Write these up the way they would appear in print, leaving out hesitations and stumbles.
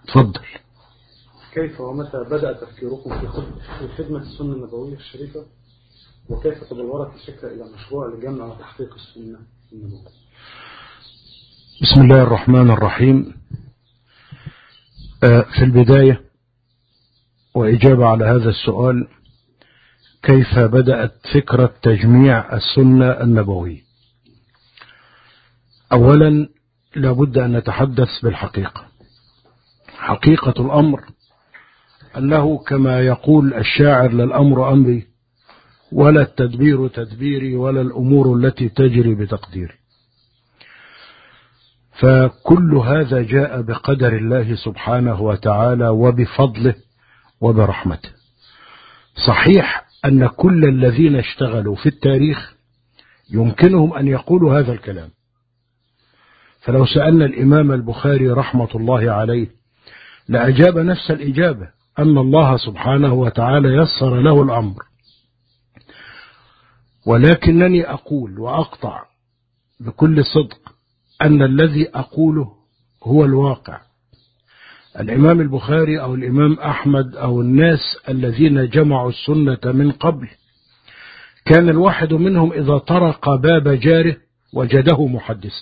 تفضل. كيف ومتى بدأ تفكيركم في خدمة السنة النبوية الشريفة، وكيف تبلورت الفكرة إلى مشروع لجمع وتحقيق السنة النبوية؟ بسم الله الرحمن الرحيم. في البداية وإجابة على هذا السؤال، كيف بدأت فكرة تجميع السنة النبوية؟ أولا لابد أن نتحدث بالحقيقة. حقيقة الأمر أنه كما يقول الشاعر: لا الأمر أمري ولا التدبير تدبيري ولا الأمور التي تجري بتقديري. فكل هذا جاء بقدر الله سبحانه وتعالى وبفضله وبرحمته. صحيح أن كل الذين اشتغلوا في التاريخ يمكنهم أن يقولوا هذا الكلام. فلو سألنا الإمام البخاري رحمة الله عليه لأجاب نفس الإجابة، أن الله سبحانه وتعالى يسر له الأمر. ولكنني أقول وأقطع بكل صدق أن الذي أقوله هو الواقع. الإمام البخاري أو الإمام أحمد أو الناس الذين جمعوا السنة من قبل، كان الواحد منهم إذا طرق باب جاره وجده محدثا،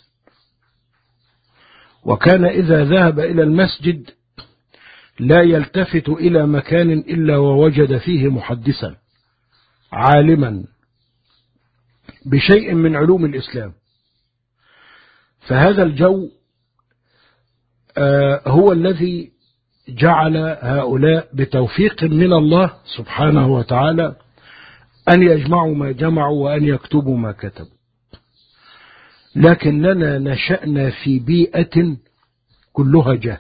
وكان إذا ذهب إلى المسجد لا يلتفت إلى مكان إلا ووجد فيه محدثا عالما بشيء من علوم الإسلام. فهذا الجو هو الذي جعل هؤلاء بتوفيق من الله سبحانه وتعالى أن يجمعوا ما جمعوا وأن يكتبوا ما كتبوا. لكننا نشأنا في بيئة كلها جهل.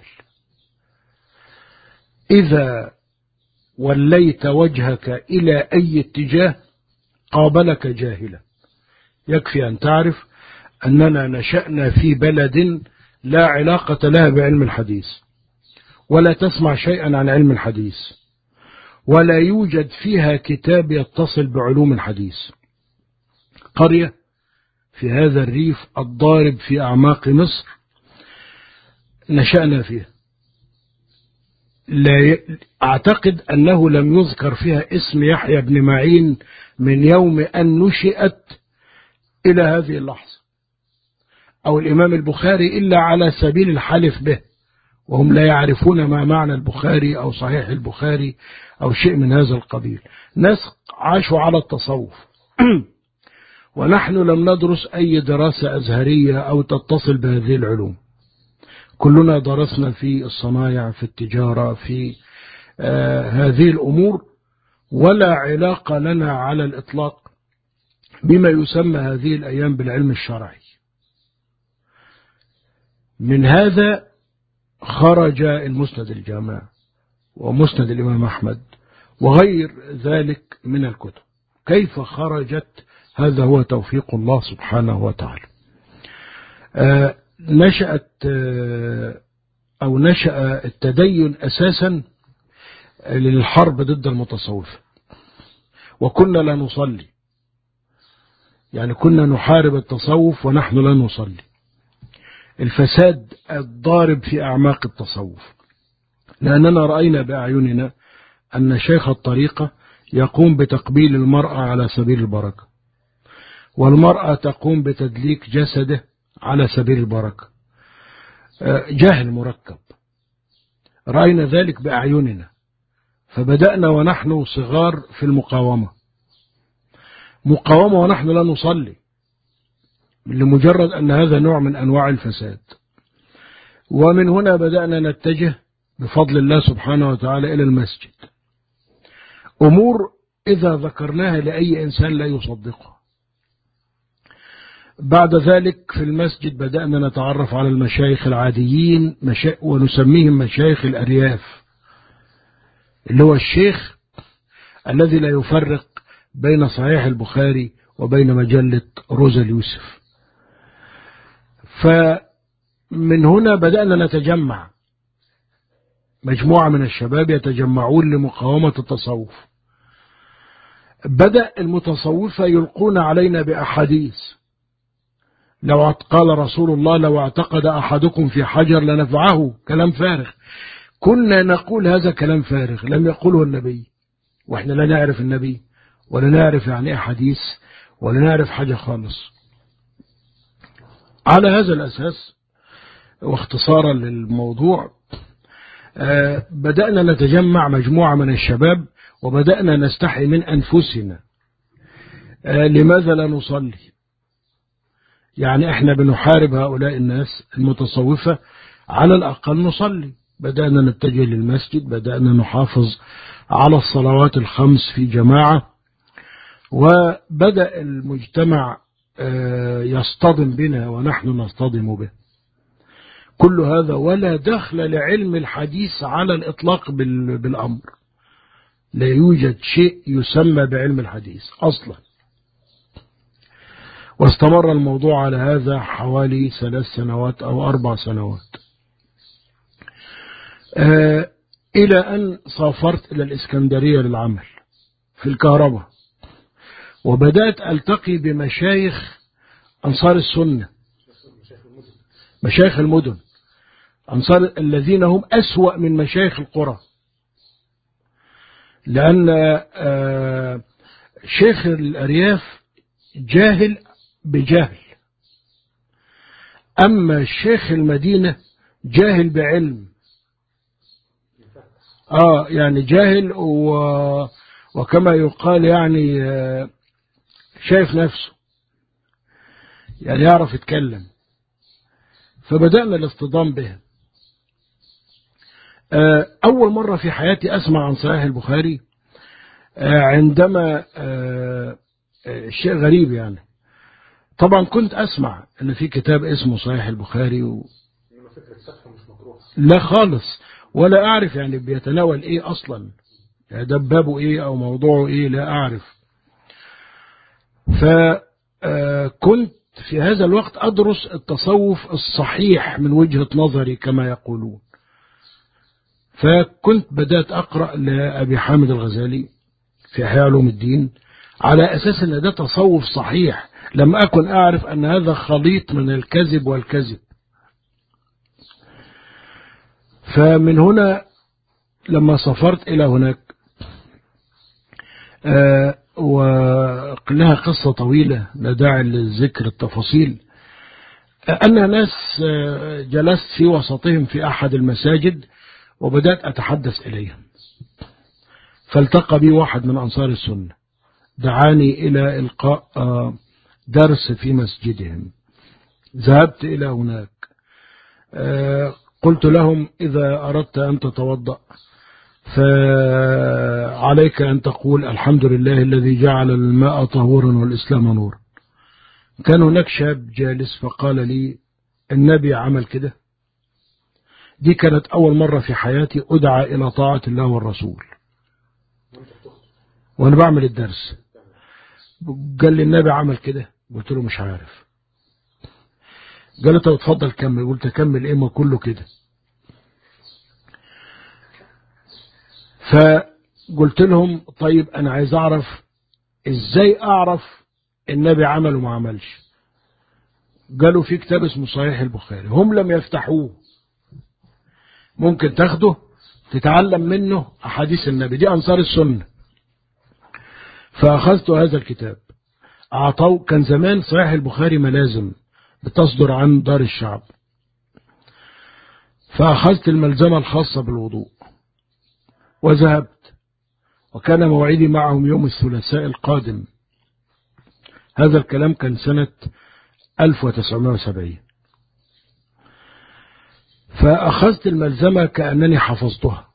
إذا وليت وجهك إلى أي اتجاه قابلك جاهلا. يكفي أن تعرف أننا نشأنا في بلد لا علاقة لها بعلم الحديث، ولا تسمع شيئا عن علم الحديث، ولا يوجد فيها كتاب يتصل بعلوم الحديث. قرية في هذا الريف الضارب في أعماق مصر نشأنا فيها. لا أعتقد أنه لم يذكر فيها اسم يحيى بن معين من يوم أن نشئت إلى هذه اللحظة، أو الإمام البخاري إلا على سبيل الحلف به، وهم لا يعرفون ما معنى البخاري أو صحيح البخاري أو شيء من هذا القبيل. ناس عاشوا على التصوف ونحن لم ندرس أي دراسة أزهرية أو تتصل بهذه العلوم. كلنا درسنا في الصنايع، في التجارة، في هذه الأمور، ولا علاقة لنا على الإطلاق بما يسمى هذه الأيام بالعلم الشرعي. من هذا خرج المسند الجامع ومسند الإمام أحمد وغير ذلك من الكتب. كيف خرجت؟ هذا هو توفيق الله سبحانه وتعالى. نشأ التدين أساسا للحرب ضد المتصوف، وكنا لا نصلي، يعني كنا نحارب التصوف ونحن لا نصلي. الفساد الضارب في أعماق التصوف، لأننا رأينا بأعيننا أن شيخ الطريقة يقوم بتقبيل المرأة على سبيل البركة، والمرأة تقوم بتدليك جسده على سبيل البركة. جهل مركب، رأينا ذلك بأعيننا. فبدأنا ونحن صغار في المقاومة ونحن لا نصلي، لمجرد أن هذا نوع من أنواع الفساد. ومن هنا بدأنا نتجه بفضل الله سبحانه وتعالى إلى المسجد. أمور إذا ذكرناها لأي إنسان لا يصدقها. بعد ذلك في المسجد بدأنا نتعرف على المشايخ العاديين، ونسميهم مشايخ الأرياف، اللي هو الشيخ الذي لا يفرق بين صحيح البخاري وبين مجلة روزا اليوسف. فمن هنا بدأنا نتجمع، مجموعة من الشباب يتجمعون لمقاومة التصوف. بدأ المتصوفة يلقون علينا بأحاديث. لو قال رسول الله: لو اعتقد أحدكم في حجر لنفعه، كلام فارغ. كنا نقول هذا كلام فارغ لم يقوله النبي، وإحنا لا نعرف النبي ولا نعرف يعني إيه حديث ولا نعرف حاجة خالص. على هذا الأساس واختصارا للموضوع بدأنا نتجمع مجموعة من الشباب وبدأنا نستحي من أنفسنا لماذا لا نصلي؟ يعني احنا بنحارب هؤلاء الناس المتصوفة، على الأقل نصلي. بدأنا نتجه للمسجد، بدأنا نحافظ على الصلوات الخمس في جماعة، وبدأ المجتمع يصطدم بنا ونحن نصطدم به. كل هذا ولا دخل لعلم الحديث على الإطلاق بالأمر، لا يوجد شيء يسمى بعلم الحديث أصلا. واستمر الموضوع على هذا حوالي 3 سنوات أو 4 سنوات، إلى أن سافرت إلى الإسكندرية للعمل في الكهرباء، وبدأت ألتقي بمشايخ أنصار السنة، مشايخ المدن، أنصار الذين هم أسوأ من مشايخ القرى، لأن شيخ الأرياف جاهل بجهل، أما الشيخ المدينة جاهل بعلم. يعني جاهل وكما يقال يعني شايف نفسه، يعني يعرف يتكلم. فبدأنا الاصطدام به. أول مرة في حياتي أسمع عن صحيح البخاري عندما شيء غريب يعني. طبعا كنت أسمع أن في كتاب اسمه صحيح البخاري لا خالص، ولا أعرف يعني بيتناول إيه أصلا، يعني ده بابه إيه أو موضوعه إيه لا أعرف. فكنت في هذا الوقت أدرس التصوف الصحيح من وجهة نظري كما يقولون. فكنت بدأت أقرأ لأبي حامد الغزالي في إحياء علوم الدين على أساس أن ده تصوف صحيح، لم أكن أعرف أن هذا خليط من الكذب والكذب. فمن هنا لما سافرت إلى هناك وقلها قصة طويلة لا داعي لذكر التفاصيل، أن ناس جلست في وسطهم في أحد المساجد وبدأت أتحدث إليهم، فالتقى بي واحد من أنصار السنة دعاني إلى إلقاء درس في مسجدهم. ذهبت إلى هناك، قلت لهم إذا أردت أن تتوضأ فعليك أن تقول الحمد لله الذي جعل الماء طهورا والإسلام نورا. كان هناك شاب جالس فقال لي النبي عمل كده. دي كانت أول مرة في حياتي أدعى إلى طاعة الله والرسول وأنا بعمل الدرس. قال لي النبي عمل كده، قلت له مش عارف. قال له طب اتفضل كمل. قلت كمل ايه ما كله كده. فقلت لهم طيب انا عايز اعرف ازاي اعرف النبي عمل وما عملش. قالوا في كتاب اسمه صحيح البخاري، هم لم يفتحوه، ممكن تاخده تتعلم منه احاديث النبي، دي انصار السنة. فاخذت هذا الكتاب، اعطوا كان زمان صحيح البخاري ملازم بتصدر عن دار الشعب، فأخذت الملزمة الخاصة بالوضوء وذهبت، وكان موعدي معهم يوم الثلاثاء القادم. هذا الكلام كان سنة 1970. فأخذت الملزمة كأنني حفظتها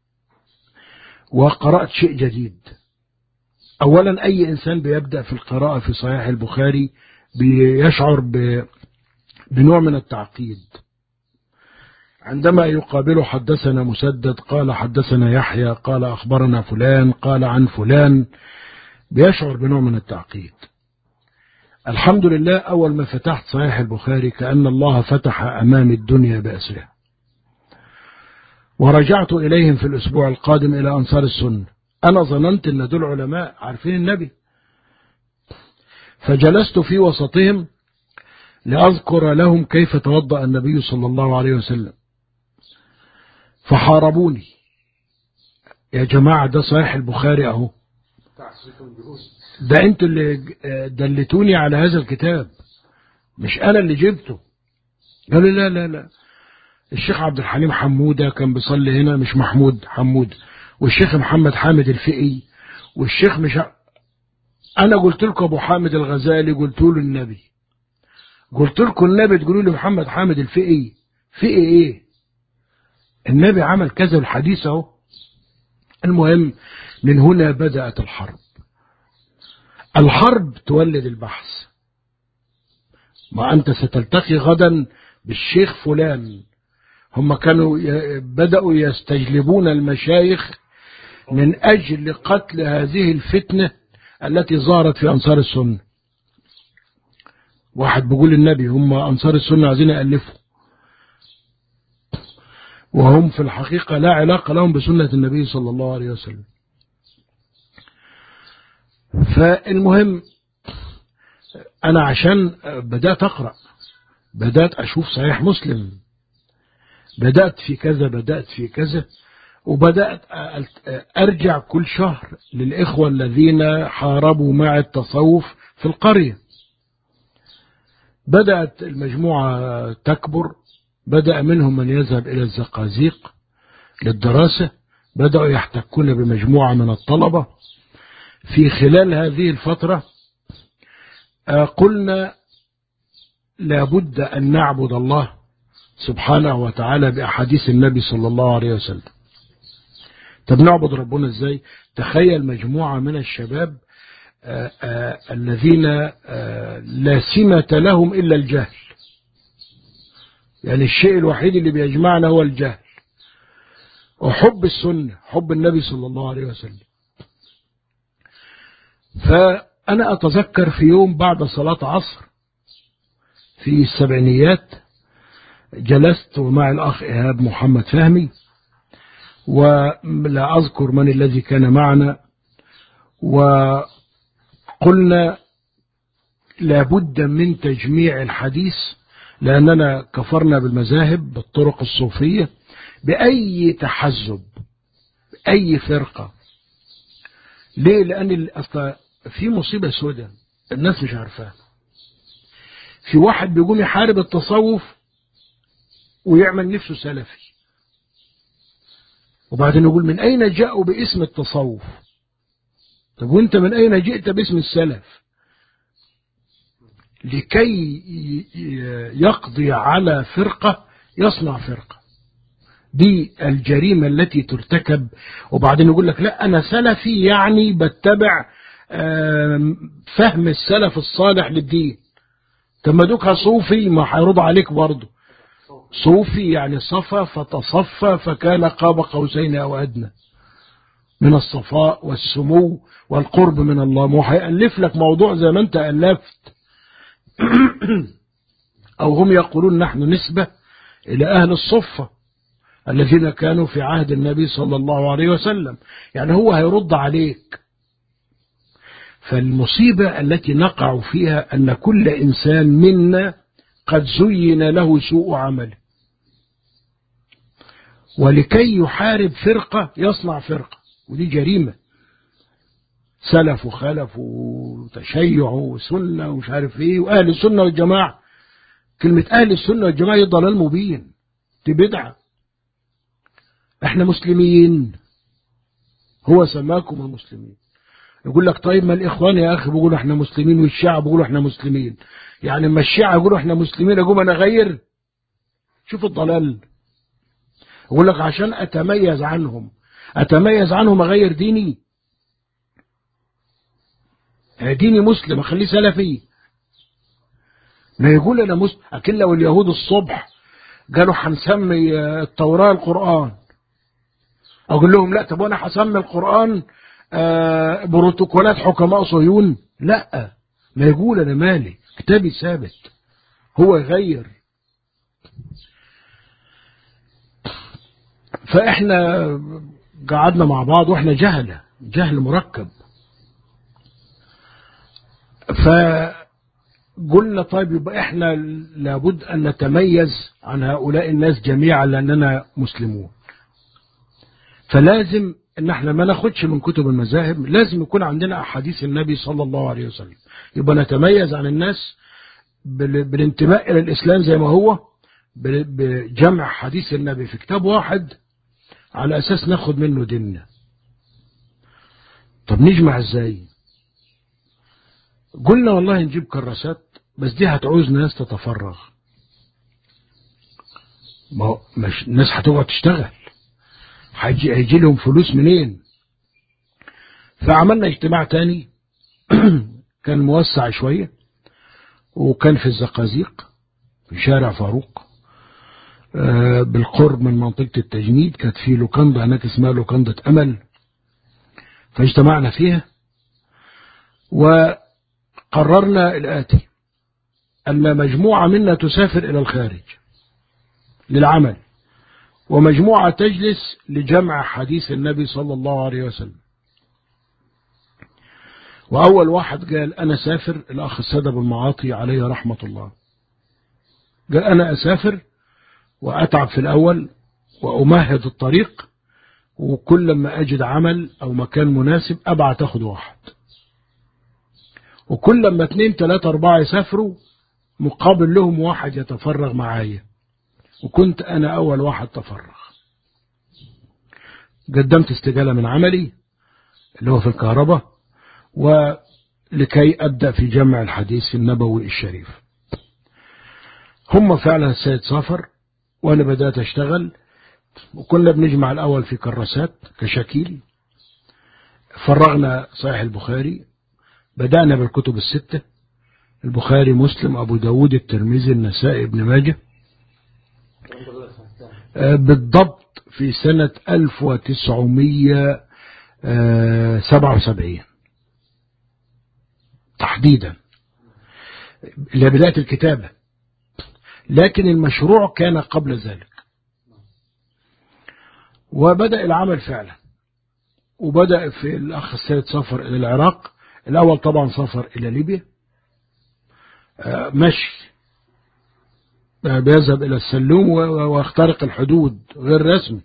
وقرأت شيء جديد. أولا أي إنسان بيبدأ في القراءة في صحيح البخاري بيشعر بنوع من التعقيد. عندما يقابله حدثنا مسدد قال حدثنا يحيى قال أخبرنا فلان قال عن فلان، بيشعر بنوع من التعقيد. الحمد لله أول ما فتحت صحيح البخاري كأن الله فتح أمام الدنيا بأسرها، ورجعت إليهم في الأسبوع القادم إلى أنصار السنة. أنا ظننت أن دول علماء عارفين النبي، فجلست في وسطهم لأذكر لهم كيف توضأ النبي صلى الله عليه وسلم. فحاربوني. يا جماعة ده صحيح البخاري اهو، ده انتوا اللي دلتوني على هذا الكتاب، مش انا اللي جبته. قالوا لا لا لا، الشيخ عبد الحليم حمودة كان بيصلي هنا، مش محمود حمود، والشيخ محمد حامد الفقي، والشيخ مش انا قلت لكم ابو حامد الغزالي، قلت له النبي، قلت لكم النبي تقولوا لي محمد حامد الفقي. فقي ايه؟ النبي عمل كذا الحديث اهو. المهم من هنا بدأت الحرب. الحرب تولد البحث. ما أنت ستلتقي غدا بالشيخ فلان، هم كانوا بدأوا يستجلبون المشايخ من أجل قتل هذه الفتنة التي ظهرت في أنصار السنة. واحد بيقول النبي هم أنصار السنة عايزين يألفوا، وهم في الحقيقة لا علاقة لهم بسنة النبي صلى الله عليه وسلم. فالمهم أنا عشان بدأت أقرأ، بدأت أشوف صحيح مسلم، بدأت في كذا، بدأت في كذا، وبدأت أرجع كل شهر للإخوة الذين حاربوا مع التصوف في القرية. بدأت المجموعة تكبر، بدأ منهم من يذهب إلى الزقازيق للدراسة، بدأوا يحتكون بمجموعة من الطلبة. في خلال هذه الفترة قلنا لابد أن نعبد الله سبحانه وتعالى بأحاديث النبي صلى الله عليه وسلم. طب نعبد ربنا ازاي؟ تخيل مجموعة من الشباب الذين لا سمة لهم إلا الجهل، يعني الشيء الوحيد اللي بيجمعنا هو الجهل وحب السنة، حب النبي صلى الله عليه وسلم. فأنا أتذكر في يوم بعد صلاة عصر في السبعينيات جلست مع الأخ إيهاب محمد فهمي، ولا أذكر من الذي كان معنا، وقلنا لابد من تجميع الحديث، لأننا كفرنا بالمذاهب بالطرق الصوفية بأي تحزب بأي فرقة. ليه؟ لأن في مصيبة سوداء الناس مش عارفاها. في واحد بيقوم يحارب التصوف ويعمل نفسه سلفي، وبعدين يقول من أين جاءوا باسم التصوف؟ طب وانت من أين جئت باسم السلف؟ لكي يقضي على فرقة يصنع فرقة. دي الجريمة التي ترتكب. وبعدين يقول لك لا أنا سلفي، يعني بتبع فهم السلف الصالح للدين. طب ما دوكها صوفي، ما هيرضى عليك برضه. صوفي يعني صفى فتصفى فكان قاب قوسين أو أدنى من الصفاء والسمو والقرب من الله. ما هيألف لك موضوع زي ما انت ألفت. أو هم يقولون نحن نسبة إلى أهل الصفة الذين كانوا في عهد النبي صلى الله عليه وسلم، يعني هو هيرد عليك. فالمصيبة التي نقع فيها أن كل إنسان منا قد زين له سوء عمله، ولكي يحارب فرقة يصنع فرقة، ودي جريمة. سلف وخلف وتشيع وسنة ومش عارف ايه، وأهل السنة والجماعة. كلمة أهل السنة والجماعة ضلال مبين، دي بدعة. احنا مسلمين، هو سماكم المسلمين. يقول لك طيب ما الإخوان يا أخي بيقولوا احنا مسلمين، والشيعة بيقولوا احنا مسلمين، يعني ما الشيعة يقولوا احنا مسلمين أقوم أنا أغير؟ شوف الضلال. يقول لك عشان أتميز عنهم أغير ديني؟ ديني مسلم أخليه سلفي؟ ما يقول أنا مسلم. أكن لو اليهود الصبح قالوا هنسمي التوراة القرآن، أقول لهم لا، طب أنا هسمي القرآن بروتوكولات حكماء صهيون؟ لا، ما يقول أنا مالي، كتابي ثابت، هو يغير. فإحنا قعدنا مع بعض وإحنا جهل مركب. فقلنا طيب يبقى إحنا لابد أن نتميز عن هؤلاء الناس جميعا لأننا مسلمون. فلازم ان احنا ما ناخدش من كتب المذاهب، لازم يكون عندنا احاديث النبي صلى الله عليه وسلم، يبقى نتميز عن الناس بالانتماء الى الاسلام زي ما هو، بجمع حديث النبي في كتاب واحد على اساس ناخد منه ديننا. طب نجمع ازاي؟ قلنا والله نجيب كراسات، بس دي هتعوز ناس تتفرغ، ما هو مش الناس هتقعد تشتغل، هيجي لهم فلوس منين؟ فعملنا اجتماع تاني كان موسع شوية، وكان في الزقازيق في شارع فاروق بالقرب من منطقة التجنيد. كانت في لوكاندا هناك اسمها لوكاندا أمل، فاجتمعنا فيها وقررنا الآتي: أن مجموعة منا تسافر إلى الخارج للعمل، ومجموعة تجلس لجمع حديث النبي صلى الله عليه وسلم. وأول واحد قال أنا سافر، الأخ السيد أبو المعاطي عليه رحمة الله، قال أنا أسافر وأتعب في الأول وأمهد الطريق، وكل ما أجد عمل أو مكان مناسب أبعت أخذ واحد، وكل ما 2 3 4 يسافروا مقابل لهم واحد يتفرغ معايا، وكنت أنا أول واحد تفرغ. قدمت استقالة من عملي اللي هو في الكهرباء، ولكي أبدأ في جمع الحديث النبوي الشريف. هم فعلا السيد سافر وأنا بدأت أشتغل، وكنا بنجمع الأول في كراسات كشكيل. فرغنا صحيح البخاري، بدأنا بالكتب الستة: البخاري، مسلم، أبو داود، الترمذي، النسائي، ابن ماجه. بالضبط في سنة 1977 تحديدا لبداية الكتابة، لكن المشروع كان قبل ذلك. وبدأ العمل فعلا، وبدأ في الأخ السيد سافر إلى العراق. الأول طبعا سافر إلى ليبيا مشي، بيذهب إلى السلوم ويخترق الحدود غير رسمي،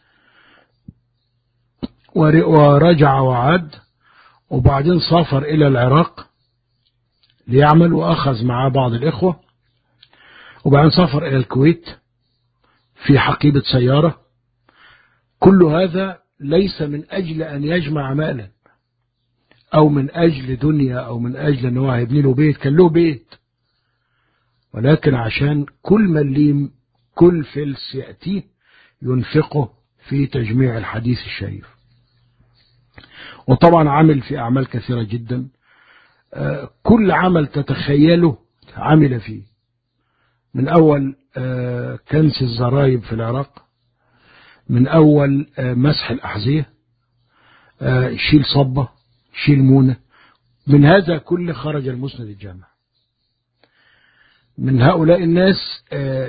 ورجع وعاد، وبعدين سافر إلى العراق ليعمل وأخذ معاه بعض الإخوة، وبعدين سافر إلى الكويت في حقيبة سيارة. كل هذا ليس من أجل أن يجمع مالا أو من أجل دنيا أو من أجل أنه هيبني له بيت، كان له بيت، ولكن عشان كل مليم كل فلس يأتيه ينفقه في تجميع الحديث الشريف. وطبعا عمل في أعمال كثيرة جدا، كل عمل تتخيله عمل فيه، من أول كنس الزرايب في العراق، من أول مسح الأحذية، شيل صبة، شيل مونة. من هذا كله خرج المسند الجامع. من هؤلاء الناس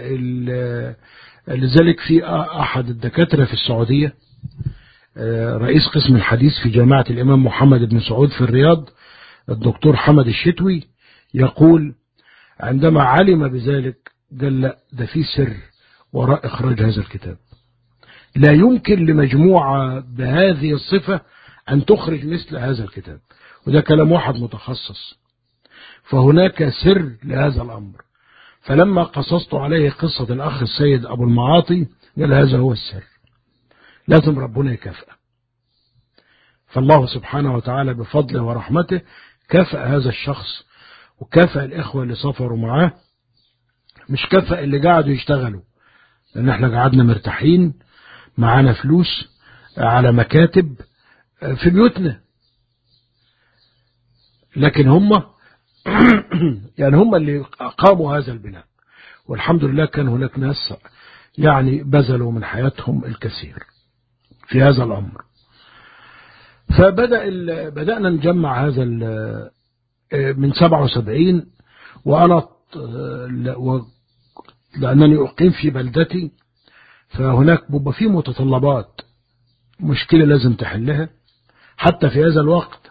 لذلك في أحد الدكاترة في السعودية رئيس قسم الحديث في جامعة الإمام محمد بن سعود في الرياض، الدكتور حمد الشتوي، يقول عندما علم بذلك قال لا، ده في سر وراء إخراج هذا الكتاب، لا يمكن لمجموعة بهذه الصفة أن تخرج مثل هذا الكتاب. وده كلام واحد متخصص، فهناك سر لهذا الأمر. فلما قصصت عليه قصة الأخ السيد أبو المعاطي قال هذا هو السر، لازم ربنا يكافئه. فالله سبحانه وتعالى بفضله ورحمته كافئ هذا الشخص، وكافئ الإخوة اللي سافروا معاه، مش كافئ اللي قاعدوا يشتغلوا، لأن احنا قعدنا مرتاحين معانا فلوس على مكاتب في بيوتنا، لكن هم يعني هم اللي قاموا هذا البناء. والحمد لله كان هناك ناس يعني بذلوا من حياتهم الكثير في هذا الأمر. بدأنا نجمع هذا من 77. وأنا لأنني أقيم في بلدتي، فهناك بيبقى فيه متطلبات، مشكلة لازم تحلها حتى في هذا الوقت،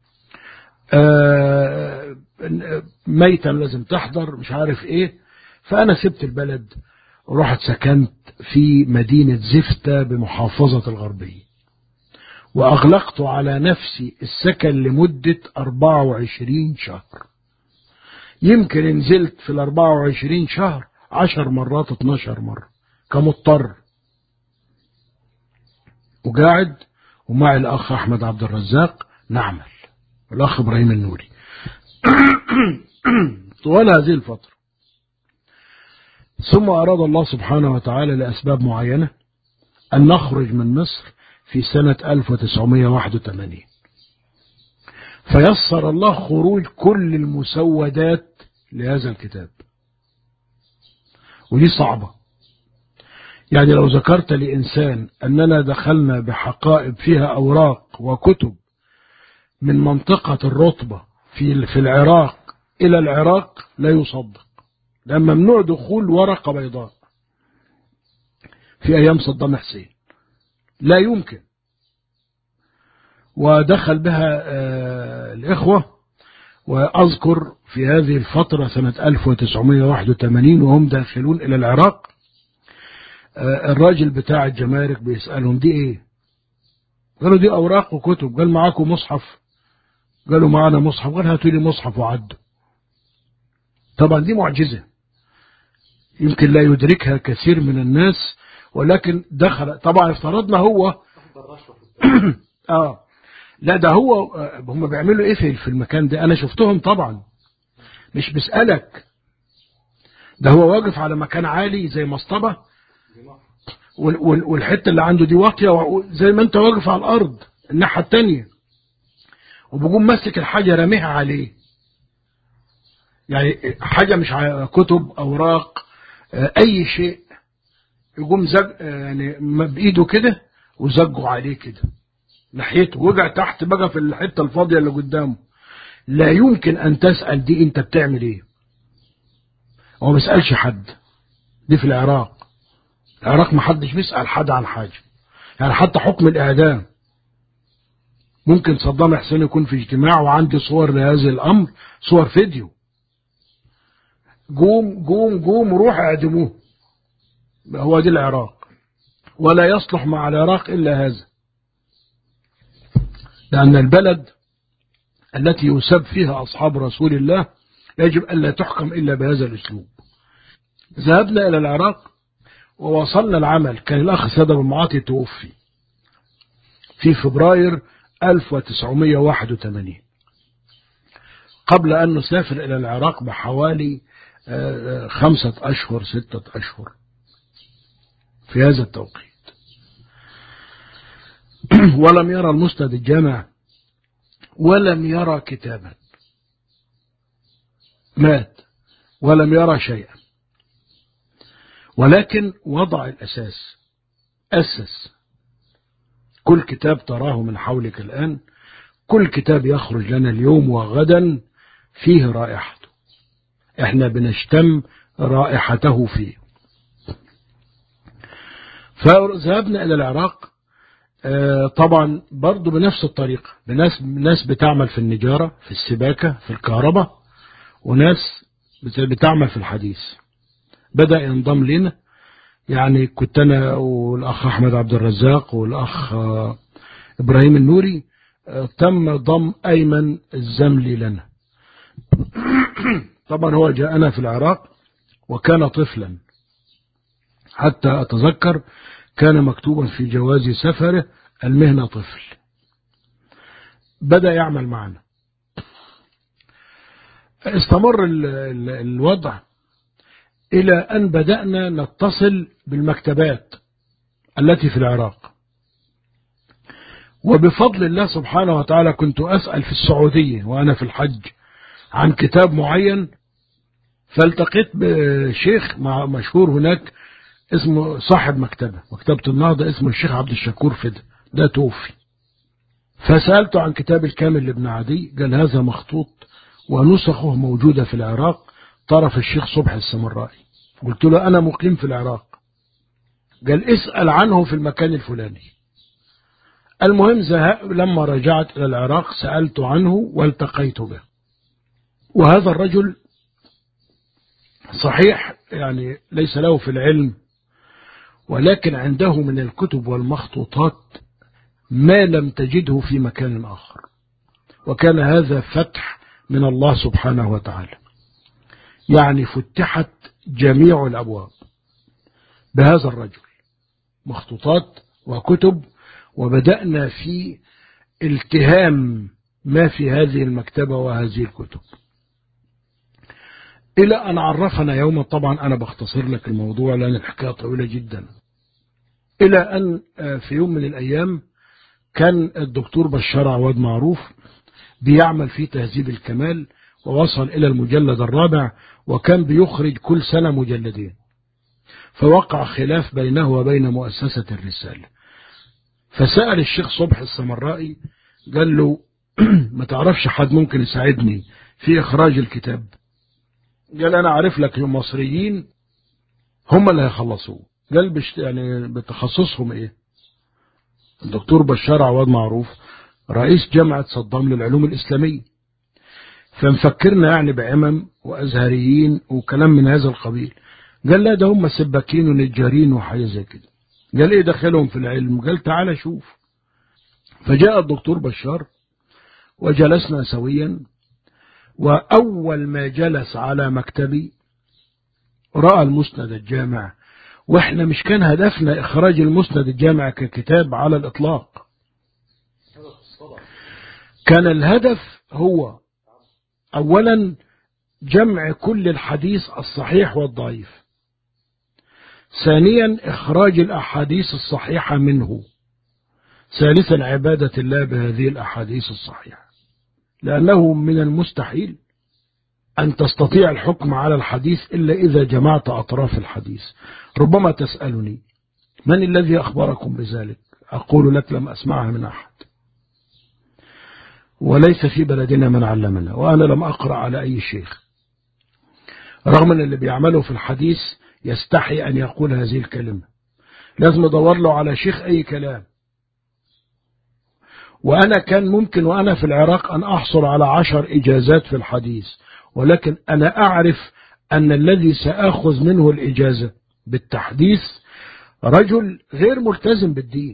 ميتا لازم تحضر، مش عارف ايه. فأنا سبت البلد ورحت سكنت في مدينة زفتة بمحافظة الغربية. وأغلقت على نفسي السكن لمدة 24 شهر. يمكن نزلت في 24 شهر 10 مرات 12 مرة كمضطر، وقاعد ومع الأخ أحمد عبد الرزاق نعمل، والأخ إبراهيم النوري طوال هذه الفترة. ثم أراد الله سبحانه وتعالى لأسباب معينة أن نخرج من مصر في سنة 1981، فيسر الله خروج كل المسودات لهذا الكتاب، ودي صعبة. يعني لو ذكرت لإنسان أننا دخلنا بحقائب فيها أوراق وكتب من منطقة الرطبة في العراق إلى العراق لا يصدق، لأن ممنوع دخول ورقة بيضاء في أيام صدام حسين، لا يمكن. ودخل بها الإخوة، وأذكر في هذه الفترة سنة 1981 وهم داخلون إلى العراق، الراجل بتاع الجمارك بيسألهم دي إيه؟ قالوا دي أوراق وكتب. قال معاكم مصحف؟ قالوا معنا مصحف. قال هاتوا لي مصحف وعدوا. طبعا دي معجزة يمكن لا يدركها كثير من الناس، ولكن دخل. طبعا افترضنا هو لا ده هو، هم بيعملوا ايه في المكان ده؟ انا شفتهم طبعا، مش بسألك، ده هو واقف على مكان عالي زي مصطبة، والحتة اللي عنده دي واطية زي ما انت واقف على الارض الناحية التانية، وبيقوم ماسك الحاجة راميها عليه. يعني حاجة مش كتب اوراق اي شيء، يقوم زج يعني بايده كده وزجه عليه كده ناحيته، وقع تحت بقى في الحتة الفاضية اللي قدامه. لا يمكن أن تسأل دي أنت بتعمل إيه. هو ما بيسألش حد، دي في العراق. العراق ما حدش بيسأل حد عن حاجة، يعني حتى حكم الإعدام ممكن صدام حسين يكون في اجتماع وعندي صور لهذا الأمر، صور فيديو، قوم روح اعدموه. هو دي العراق، ولا يصلح مع العراق إلا هذا، لأن البلد التي يسب فيها أصحاب رسول الله يجب ألا تحكم إلا بهذا الأسلوب. ذهبنا إلى العراق ووصلنا العمل، كان الأخ سيد أبو المعاطي توفي في فبراير 1981، قبل أن نسافر إلى العراق بحوالي 5 أشهر 6 أشهر في هذا التوقيت. ولم يرى المسند الجامع ولم يرى كتابا، مات ولم يرى شيئا، ولكن وضع الأساس، أسس كل كتاب تراه من حولك الآن، كل كتاب يخرج لنا اليوم وغدا فيه رائحته، احنا بنشتم رائحته فيه. فذهبنا إلى العراق طبعا برضو بنفس الطريقة، ناس بتعمل في النجارة، في السباكة، في الكهرباء، وناس بتعمل في الحديث. بدأ ينضم لنا، يعني كنت أنا والأخ أحمد عبد الرزاق والأخ إبراهيم النوري، تم ضم أيمن الزملي لنا. طبعا هو جاءنا في العراق وكان طفلا، حتى أتذكر كان مكتوبا في جواز سفره المهنة طفل. بدأ يعمل معنا، استمر الوضع إلى أن بدأنا نتصل بالمكتبات التي في العراق. وبفضل الله سبحانه وتعالى كنت أسأل في السعودية وأنا في الحج عن كتاب معين، فالتقيت بشيخ مشهور هناك اسمه صاحب مكتبة النهضة، اسمه الشيخ عبد الشكور فدا، ده توفي. فسألته عن كتاب الكامل لابن عدي، قال هذا مخطوط ونسخه موجودة في العراق طرف الشيخ صبحي السمرائي. قلت له أنا مقيم في العراق. قال اسأل عنه في المكان الفلاني. المهم لما رجعت إلى العراق سألت عنه والتقيت به. وهذا الرجل صحيح يعني ليس له في العلم، ولكن عنده من الكتب والمخطوطات ما لم تجده في مكان آخر، وكان هذا فتح من الله سبحانه وتعالى، يعني فتحت جميع الأبواب بهذا الرجل، مخطوطات وكتب، وبدأنا في التهام ما في هذه المكتبة وهذه الكتب، إلى أن عرفنا يوما، طبعا أنا بختصر لك الموضوع لأن الحكاية طويلة جدا، إلى أن في يوم من الأيام كان الدكتور بشار عواد معروف بيعمل في تهذيب الكمال، ووصل إلى المجلد الرابع، وكان بيخرج كل سنة مجلدين، فوقع خلاف بينه وبين مؤسسة الرسالة، فسأل الشيخ صبحي السمرائي قال له ما تعرفش حد ممكن يساعدني في إخراج الكتاب؟ قال أنا عارف لك المصريين هم اللي هيخلصوه. قال يعني بتخصصهم إيه؟ الدكتور بشار عواد معروف رئيس جامعة صدام للعلوم الإسلامية، فمفكرنا يعني بعمم وأزهريين وكلام من هذا القبيل. قال لا، ده هم سباكين ونجارين وحاجة زي كده. قال إيه دخلهم في العلم؟ قال تعالى شوف. فجاء الدكتور بشار وجلسنا سويا، وأول ما جلس على مكتبي رأى المسند الجامع، وإحنا مش كان هدفنا إخراج المسند الجامع ككتاب على الإطلاق، كان الهدف هو أولا جمع كل الحديث الصحيح والضعيف، ثانيا إخراج الأحاديث الصحيحة منه، ثالثا عبادة الله بهذه الأحاديث الصحيحة، لأنه من المستحيل أن تستطيع الحكم على الحديث إلا إذا جمعت أطراف الحديث. ربما تسألني من الذي أخبركم بذلك؟ أقول لك لم أسمعها من أحد، وليس في بلدنا من علمنا، وأنا لم أقرأ على أي شيخ، رغم أن اللي بيعمله في الحديث يستحي أن يقول هذه الكلمة، لازم أدور له على شيخ أي كلام. وأنا كان ممكن وأنا في العراق أن أحصل على 10 إجازات في الحديث، ولكن أنا أعرف أن الذي سأخذ منه الإجازة بالتحديث رجل غير ملتزم بالدين،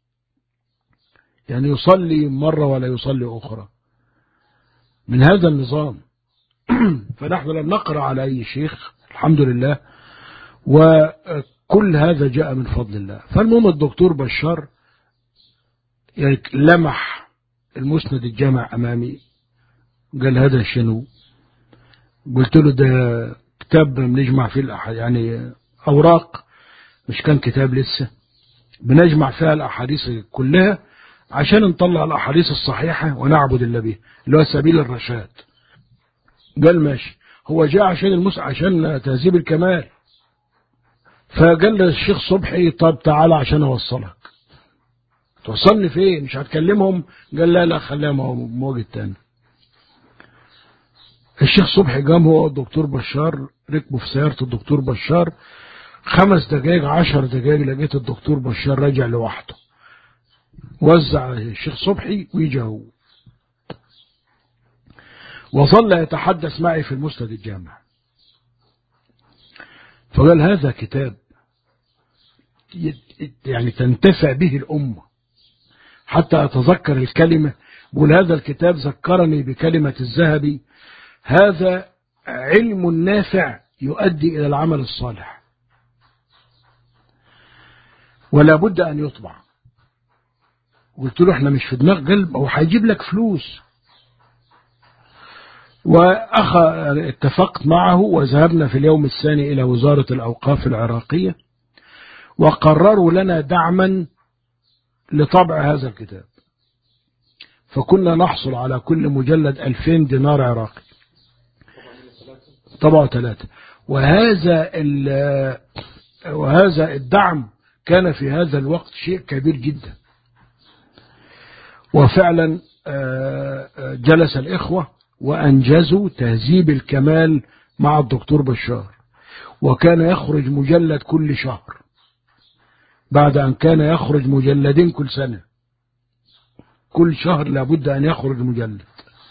يعني يصلي مرة ولا يصلي أخرى، من هذا النظام. فنحن لم نقرأ على أي شيخ الحمد لله، وكل هذا جاء من فضل الله. فالمهم الدكتور بشار يعني لمح المسند الجامع أمامي، قال هذا شنو؟ قلت له ده كتاب بنجمع فيه يعني أوراق، مش كان كتاب لسه، بنجمع فيها الأحاديث كلها عشان نطلع الأحاديث الصحيحة ونعبد الله بها، اللي هو سبيل الرشاد. قال ماشي. هو جاء عشان تهذيب الكمال، فقال للشيخ صبحي طب تعالى عشان أوصلك. توصلني فين؟ مش هتكلمهم؟ قال لا خليها موجود تاني. الشيخ صبحي قام هو والدكتور بشار، ركبوا في سيارة الدكتور بشار، 5 دقائق 10 دقائق لقيت الدكتور بشار راجع لوحده، وزع الشيخ صبحي ويجي هو، وظل يتحدث معي في المسند الجامع. فقال هذا كتاب يعني تنتفع به الأمة. حتى أتذكر الكلمة، بقول هذا الكتاب ذكرني بكلمة الذهبي: هذا علم نافع يؤدي إلى العمل الصالح، ولا بد أن يطبع. قلت له احنا مش في دماغ قلب، هو هيجيب لك فلوس. اتفقت معه وذهبنا في اليوم الثاني إلى وزارة الأوقاف العراقية، وقرروا لنا دعما لطبع هذا الكتاب، فكنا نحصل على كل مجلد 2000 دينار عراقي، طبعا 3. وهذا الدعم كان في هذا الوقت شيء كبير جدا. وفعلا جلس الإخوة وأنجزوا تهذيب الكمال مع الدكتور بشار، وكان يخرج مجلد كل شهر بعد أن كان يخرج مجلدين كل سنة. كل شهر لابد أن يخرج مجلد.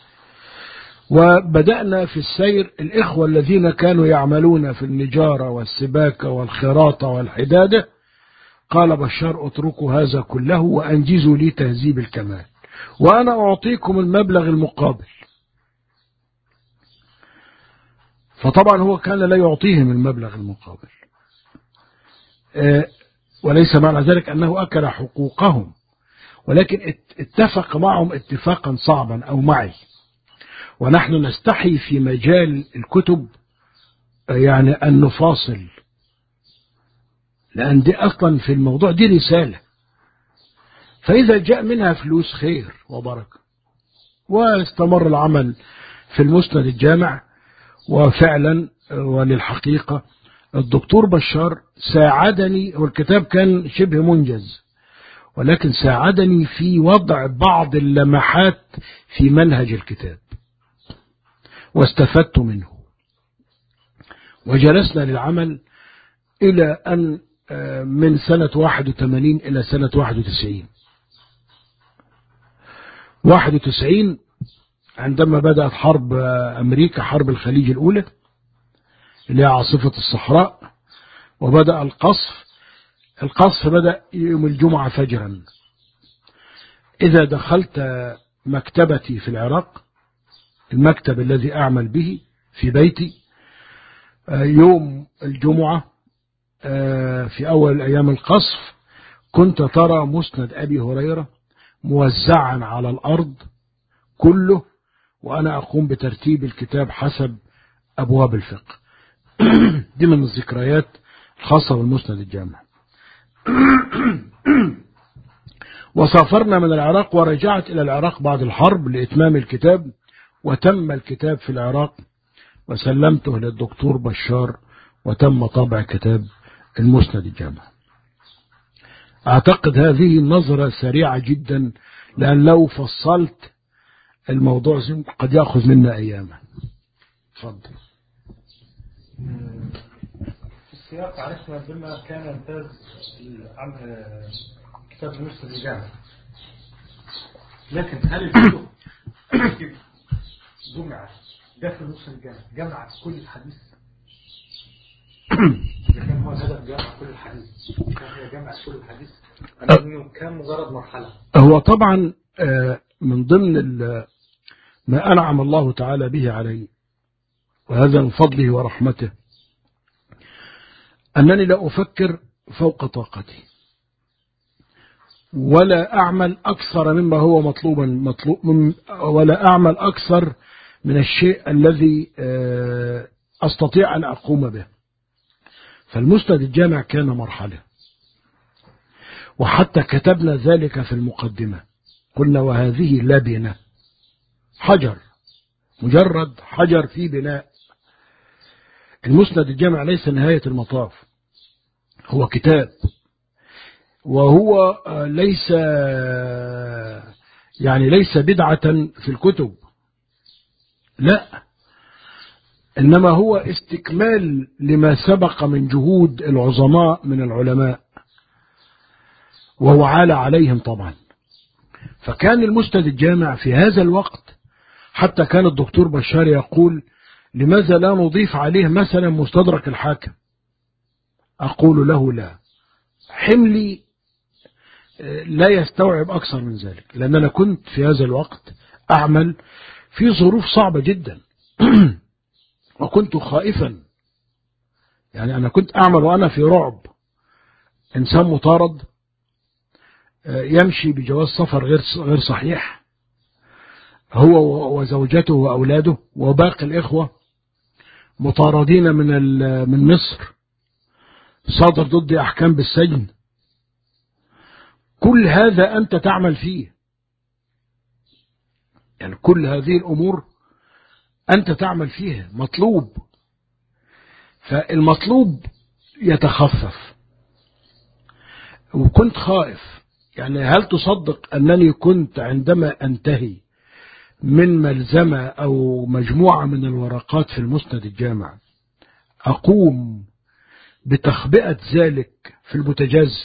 وبدأنا في السير. الإخوة الذين كانوا يعملون في النجارة والسباكة والخراطة والحدادة قال بشار اتركوا هذا كله وأنجزوا لي تهذيب الكمال وأنا أعطيكم المبلغ المقابل. فطبعا هو كان لا يعطيهم المبلغ المقابل، وليس معنى ذلك أنه أكل حقوقهم، ولكن اتفق معهم اتفاقا صعبا أو معي. ونحن نستحي في مجال الكتب يعني أن نفاصل، لأن دي أصلا في الموضوع دي رسالة، فإذا جاء منها فلوس خير وبركة. واستمر العمل في المسند الجامع، وفعلا وللحقيقة الدكتور بشار ساعدني، والكتاب كان شبه منجز، ولكن ساعدني في وضع بعض اللمحات في منهج الكتاب واستفدت منه. وجلسنا للعمل إلى أن من سنة 81 إلى سنة 91 عندما بدأت حرب أمريكا، حرب الخليج الأولى اللي هي عاصفة الصحراء، وبدأ القصف بدأ يوم الجمعة فجرا. إذا دخلت مكتبتي في العراق، المكتب الذي أعمل به في بيتي، يوم الجمعة في أول أيام القصف كنت ترى مسند أبي هريرة موزعا على الأرض كله، وأنا أقوم بترتيب الكتاب حسب أبواب الفقه. دي من الذكريات الخاصة بالمسند الجامع. وسافرنا من العراق، ورجعت إلى العراق بعد الحرب لإتمام الكتاب، وتم الكتاب في العراق وسلمته للدكتور بشار، وتم طبع كتاب المسند الجامع. أعتقد هذه النظرة سريعة جدا، لأن لو فصلت الموضوع قد يأخذ منا أياما. تفضل. في السياق عرفنا بما كان يمتاز كتاب المسند الجامع، لكن هل الكتب جمعت داخل المسند الجامع جمعت كل الحديث؟ كان هو الهدف جمع كل الحديث، كان هي جمع كل الحديث، كان مجرد مرحلة. هو طبعا من ضمن ما أنعم الله تعالى به علي، وهذا من فضله ورحمته، أنني لا أفكر فوق طاقتي، ولا أعمل أكثر مما هو مطلوب، ولا أعمل أكثر من الشيء الذي أستطيع أن أقوم به. فالمسند الجامع كان مرحلة، وحتى كتبنا ذلك في المقدمة، قلنا وهذه لبنة، حجر، مجرد حجر في بناء. المسند الجامع ليس نهاية المطاف، هو كتاب، وهو ليس بدعة في الكتب، لا، إنما هو استكمال لما سبق من جهود العظماء من العلماء، وهو عال عليهم طبعا. فكان المسند الجامع في هذا الوقت، حتى كان الدكتور بشار يقول لماذا لا نضيف عليه مثلا مستدرك الحاكم؟ أقول له لا، حملي لا يستوعب أكثر من ذلك، لأن أنا كنت في هذا الوقت أعمل في ظروف صعبة جدا وكنت خائفا، يعني أنا كنت أعمل وأنا في رعب. إنسان مطارد يمشي بجواز سفر غير صحيح، هو وزوجته وأولاده وباقي الإخوة مطاردين من مصر، صادر ضدي أحكام بالسجن. كل هذا أنت تعمل فيه، يعني كل هذه الأمور أنت تعمل فيها، مطلوب. فالمطلوب يتخفف، وكنت خائف. يعني هل تصدق أنني كنت عندما أنتهي من ملزمة أو مجموعة من الورقات في المسند الجامع أقوم بتخبئة ذلك في البوتاجاز،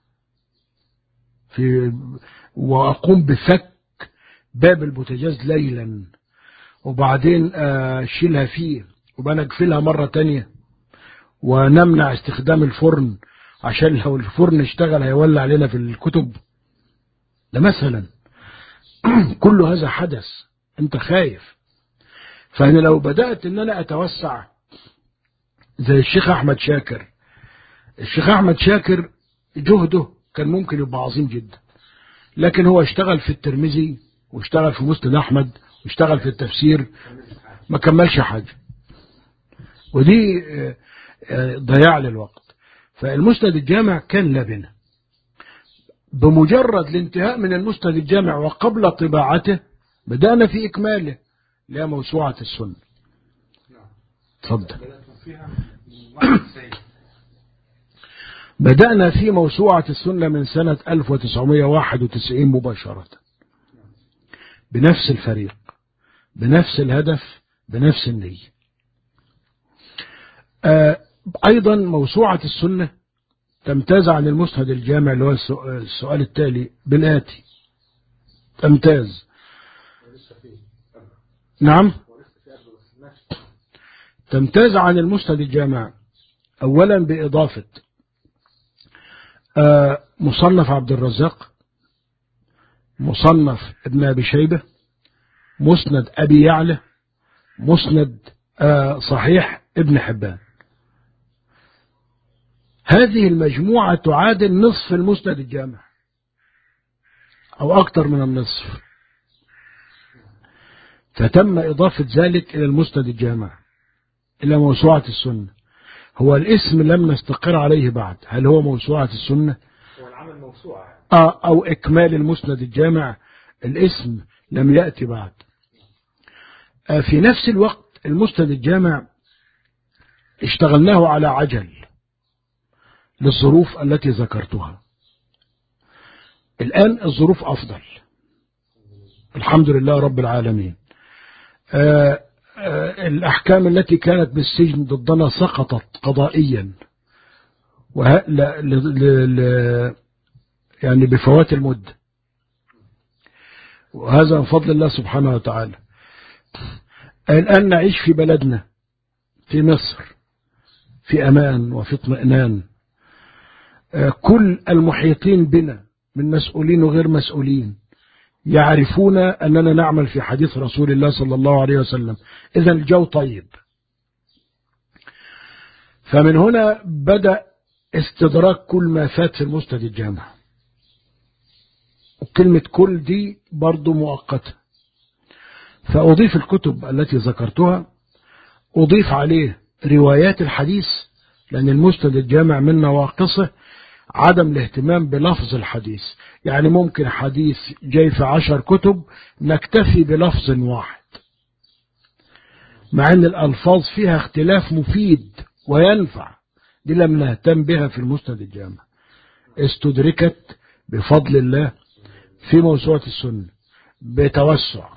وأقوم بفك باب البوتاجاز ليلا، وبعدين أشيلها فيه وبنقفلها مرة تانية، ونمنع استخدام الفرن، عشان لو الفرن اشتغل هيولع علينا في الكتب، ده مثلا. كل هذا حدث، انت خايف. فانا لو بدأت ان انا اتوسع زي الشيخ احمد شاكر، الشيخ احمد شاكر جهده كان ممكن يبقى عظيم جدا، لكن هو اشتغل في الترمذي واشتغل في مسند احمد واشتغل في التفسير، ما كملش حاجة، ودي ضياع للوقت. فالمسند الجامع كان لبنة. بمجرد الانتهاء من المسند الجامع وقبل طباعته بدأنا في إكماله لا موسوعة السنة. تفضل. بدأنا في موسوعة السنة من سنة 1991 مباشرة، بنفس الفريق، بنفس الهدف، بنفس النية. أيضا موسوعة السنة تمتاز عن المسند الجامع اللي هو السؤال التالي بالآتي. تمتاز. نعم، تمتاز عن المسند الجامع أولا بإضافة مصنف عبد الرزاق، مصنف ابن أبي شيبة، مسند أبي يعلى، مسند صحيح ابن حبان. هذه المجموعة تعادل نصف المسند الجامع أو أكثر من النصف، فتم إضافة ذلك إلى المسند الجامع إلى موسوعة السنة. هو الاسم لم نستقر عليه بعد، هل هو موسوعة السنة هو العمل موسوعة أو إكمال المسند الجامع؟ الاسم لم يأتي بعد. في نفس الوقت المسند الجامع اشتغلناه على عجل للظروف التي ذكرتها. الآن الظروف أفضل الحمد لله رب العالمين. الأحكام التي كانت بالسجن ضدنا سقطت قضائيا يعني بفوات المدة، وهذا من فضل الله سبحانه وتعالى. الآن نعيش في بلدنا في مصر في أمان وفي اطمئنان. كل المحيطين بنا من مسؤولين وغير مسؤولين يعرفون أننا نعمل في حديث رسول الله صلى الله عليه وسلم، إذن الجو طيب. فمن هنا بدأ استدراك كل ما فات في المسند الجامع، وكلمة كل دي برضو مؤقتة. فأضيف الكتب التي ذكرتها، أضيف عليه روايات الحديث، لأن المسند الجامع من نواقصه عدم الاهتمام بلفظ الحديث. يعني ممكن حديث جاي في 10 كتب نكتفي بلفظ واحد، مع أن الألفاظ فيها اختلاف مفيد وينفع، دي لم نهتم بها في المسند الجامع، استدركت بفضل الله في موسوعة السنة بتوسع.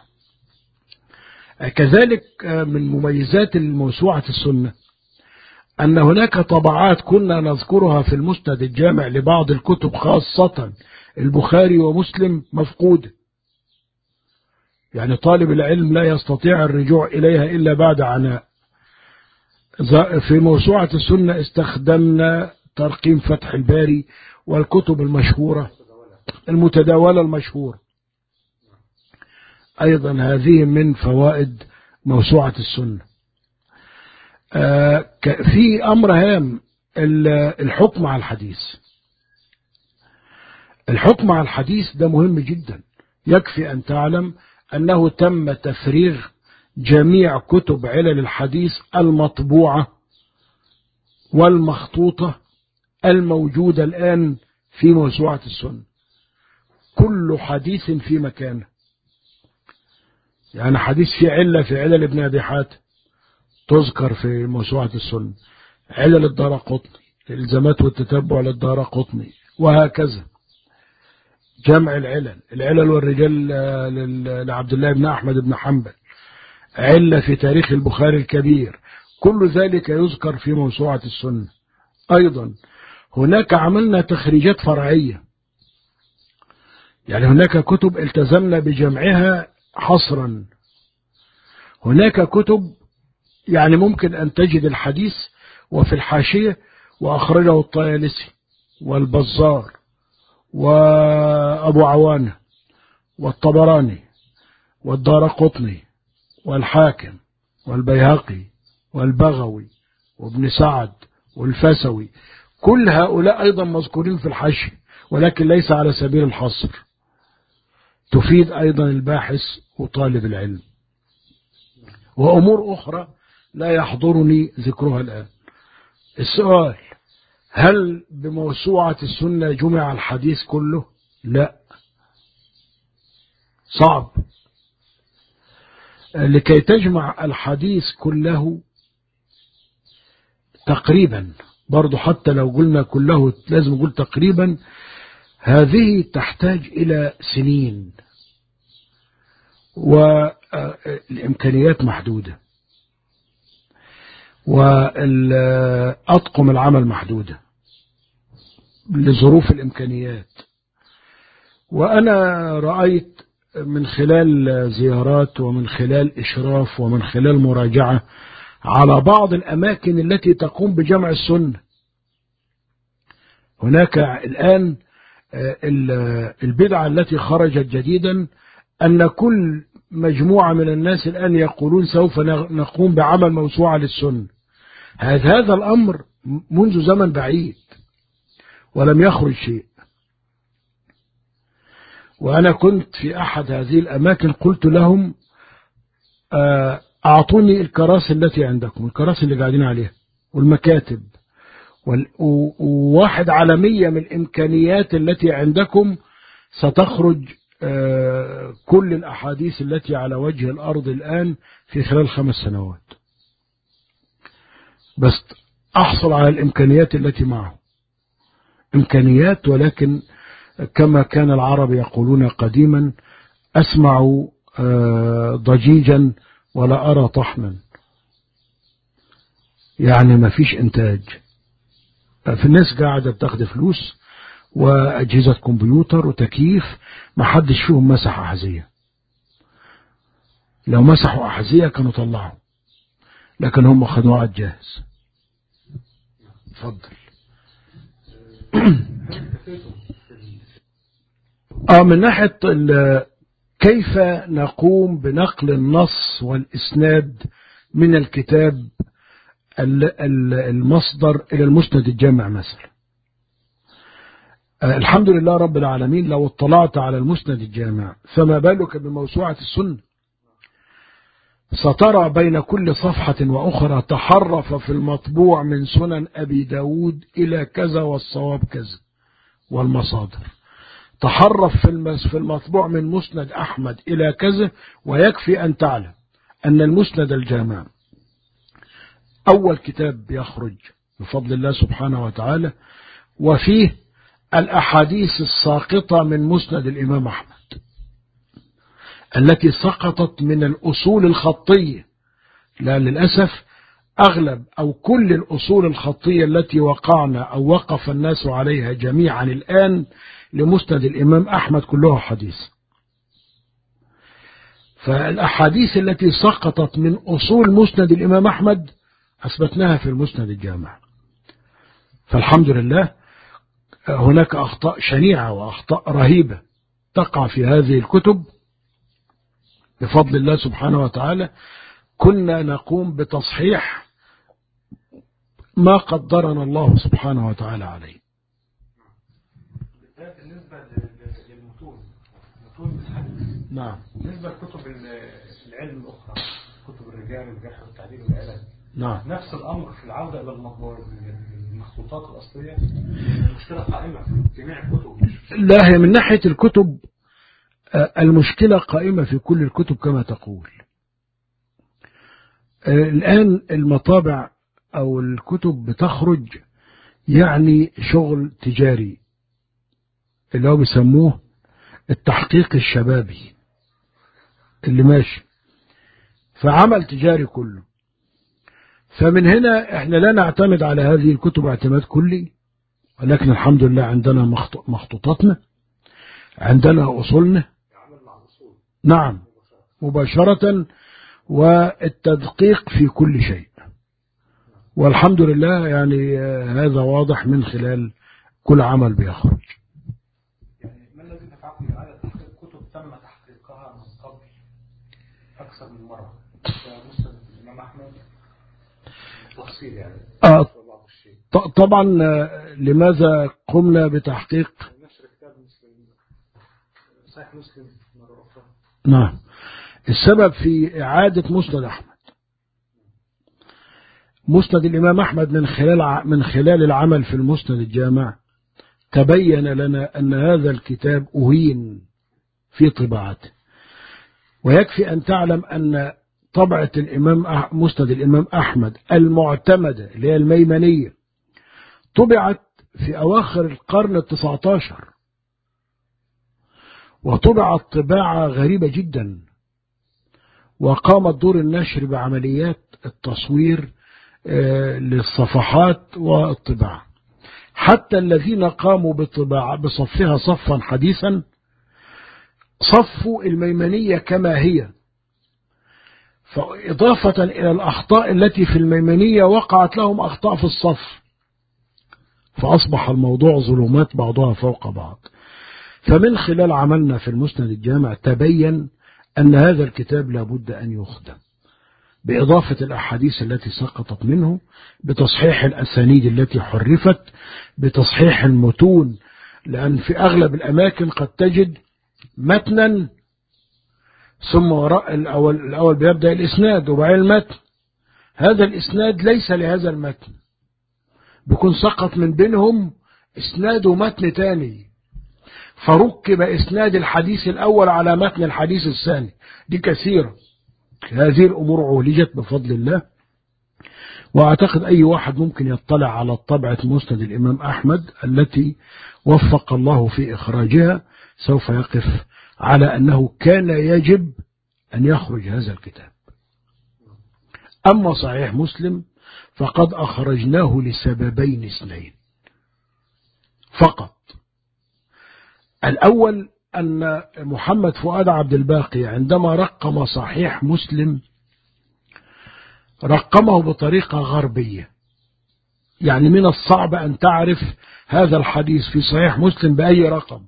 كذلك من مميزات الموسوعة السنة أن هناك طبعات كنا نذكرها في المسند الجامع لبعض الكتب خاصة البخاري ومسلم مفقودة، يعني طالب العلم لا يستطيع الرجوع إليها إلا بعد عناء. في موسوعة السنة استخدمنا ترقيم فتح الباري والكتب المشهورة المتداولة المشهورة. أيضا هذه من فوائد موسوعة السنة. في أمر هام، الحكم على الحديث. الحكم على الحديث ده مهم جدا. يكفي أن تعلم أنه تم تفريغ جميع كتب علل الحديث المطبوعة والمخطوطة الموجودة الآن في موسوعة السنة، كل حديث في مكانه. يعني حديث في علة في علل ابن أبي حاتم تذكر في موسوعة السنة، علل الدارقطني، الإلزامات والتتبع للدارقطني، وهكذا. جمع العلل والرجال لعبد الله بن أحمد بن حنبل، علة في تاريخ البخاري الكبير، كل ذلك يذكر في موسوعة السنة. أيضا هناك عملنا تخريجات فرعية، يعني هناك كتب التزمنا بجمعها حصرا. هناك كتب يعني ممكن أن تجد الحديث وفي الحاشية وأخرجه الطيالسي والبزار وأبو عوانة والطبراني والدارقطني والحاكم والبيهقي والبغوي وابن سعد والفسوي، كل هؤلاء أيضا مذكورين في الحشي ولكن ليس على سبيل الحصر، تفيد أيضا الباحث وطالب العلم. وأمور أخرى لا يحضرني ذكرها الآن. السؤال: هل بموسوعة السنة جمع الحديث كله؟ لا، صعب. لكي تجمع الحديث كله تقريبا، برضو حتى لو قلنا كله لازم نقول تقريبا، هذه تحتاج إلى سنين والإمكانيات محدودة وأطقم العمل محدودة لظروف الإمكانيات. وأنا رأيت من خلال زيارات ومن خلال إشراف ومن خلال مراجعة على بعض الأماكن التي تقوم بجمع السنة، هناك الآن البدعة التي خرجت جديدا أن كل مجموعة من الناس الآن يقولون سوف نقوم بعمل موسوعة للسنة. هذا الأمر منذ زمن بعيد ولم يخرج شيء. وأنا كنت في أحد هذه الأماكن قلت لهم أعطوني الكراسي التي عندكم، الكراسي اللي قاعدين عليها والمكاتب وواحد على 100 من الإمكانيات التي عندكم ستخرج كل الأحاديث التي على وجه الأرض الآن في خلال 5 سنوات، بس أحصل على الإمكانيات التي معه، إمكانيات. ولكن كما كان العرب يقولون قديما: أسمع ضجيجا ولا أرى طحنا، يعني ما فيش إنتاج. في الناس قاعدة بتاخد فلوس وأجهزة كمبيوتر وتكييف، ما حدش فيهم مسح أحذية. لو مسحوا أحذية كانوا طلعوا، لكن هم خدوا عاد جاهز. اتفضل. من ناحية كيف نقوم بنقل النص والإسناد من الكتاب المصدر إلى المسند الجامع مثلا. الحمد لله رب العالمين، لو اطلعت على المسند الجامع فما بالك بموسوعة السنة، سترى بين كل صفحة وأخرى تحرف في المطبوع من سنن أبي داود إلى كذا والصواب كذا والمصادر، تحرف في المطبوع من مسند أحمد إلى كذا. ويكفي أن تعلم أن المسند الجامع أول كتاب يخرج بفضل الله سبحانه وتعالى، وفيه الأحاديث الساقطة من مسند الإمام أحمد التي سقطت من الأصول الخطية. لا، للأسف أغلب أو كل الأصول الخطية التي وقعنا أو وقف الناس عليها جميعا الآن لمسند الإمام أحمد كلها حديث. فالأحاديث التي سقطت من أصول مسند الإمام أحمد أثبتناها في المسند الجامع. فالحمد لله هناك أخطاء شنيعة وأخطاء رهيبة تقع في هذه الكتب. بفضل الله سبحانه وتعالى كنا نقوم بتصحيح ما قدرنا الله سبحانه وتعالى عليه. بالنسبة للمتون، متون الحديث، نعم. بالنسبة لكتب العلم الأخرى، كتب الرجال والجرح والتعديل والعلاج، نعم، نفس الأمر في العودة إلى المخطوطات الأصلية. المشكلة قائمة في جميع الكتب. لا، هي من ناحية الكتب المشكلة قائمة في كل الكتب كما تقول. الآن المطابع أو الكتب بتخرج يعني شغل تجاري اللي هو بيسموه التحقيق الشبابي اللي ماشي، فعمل تجاري كله. فمن هنا احنا لا نعتمد على هذه الكتب اعتماد كلي، ولكن الحمد لله عندنا مخطوطاتنا، عندنا أصولنا. نعم، مباشرة، والتدقيق في كل شيء. والحمد لله يعني هذا واضح من خلال كل عمل بيخرج. يعني ما الذي دفعكم لإعادة تحقيق كتب تم تحقيقها من قبل أكثر من مرة كمسند الإمام أحمد تفصيل يعني بعض الشيء؟ طبعا لماذا قمنا بتحقيق نشر كتاب صحيح مسلم مرة أخرى؟ نعم. السبب في إعادة مسند أحمد، مسند الإمام أحمد من خلال العمل في المسند الجامع تبين لنا أن هذا الكتاب أهين في طباعته. ويكفي أن تعلم أن طبعة مسند الإمام أحمد المعتمدة اللي هي الميمنية طبعت في أواخر القرن ال19، وطبعت طباعة غريبة جدا، وقامت دور النشر بعمليات التصوير للصفحات والطباعة. حتى الذين قاموا بصفها صفا حديثا صفوا الميمنية كما هي، فإضافة إلى الأخطاء التي في الميمنية وقعت لهم أخطاء في الصف، فأصبح الموضوع ظلمات بعضها فوق بعض. فمن خلال عملنا في المسند الجامع تبين أن هذا الكتاب لابد أن يخدم بإضافة الأحاديث التي سقطت منه، بتصحيح الأسانيد التي حرفت، بتصحيح المتون، لأن في أغلب الأماكن قد تجد متنا ثم وراء الأول بيبدأ الإسناد وبعدين المتن، هذا الإسناد ليس لهذا المتن، بيكون سقط من بينهم إسناد ومتن تاني، فركب إسناد الحديث الأول على متن الحديث الثاني. دي كثيرة. هذه الأمور عولجت بفضل الله، وأعتقد أي واحد ممكن يطلع على طبعة مسند الإمام أحمد التي وفق الله في إخراجها سوف يقف على أنه كان يجب أن يخرج هذا الكتاب. أما صحيح مسلم فقد أخرجناه لسببين اثنين فقط. الأول أن محمد فؤاد عبد الباقي عندما رقم صحيح مسلم رقمه بطريقة غربية، يعني من الصعب أن تعرف هذا الحديث في صحيح مسلم بأي رقم،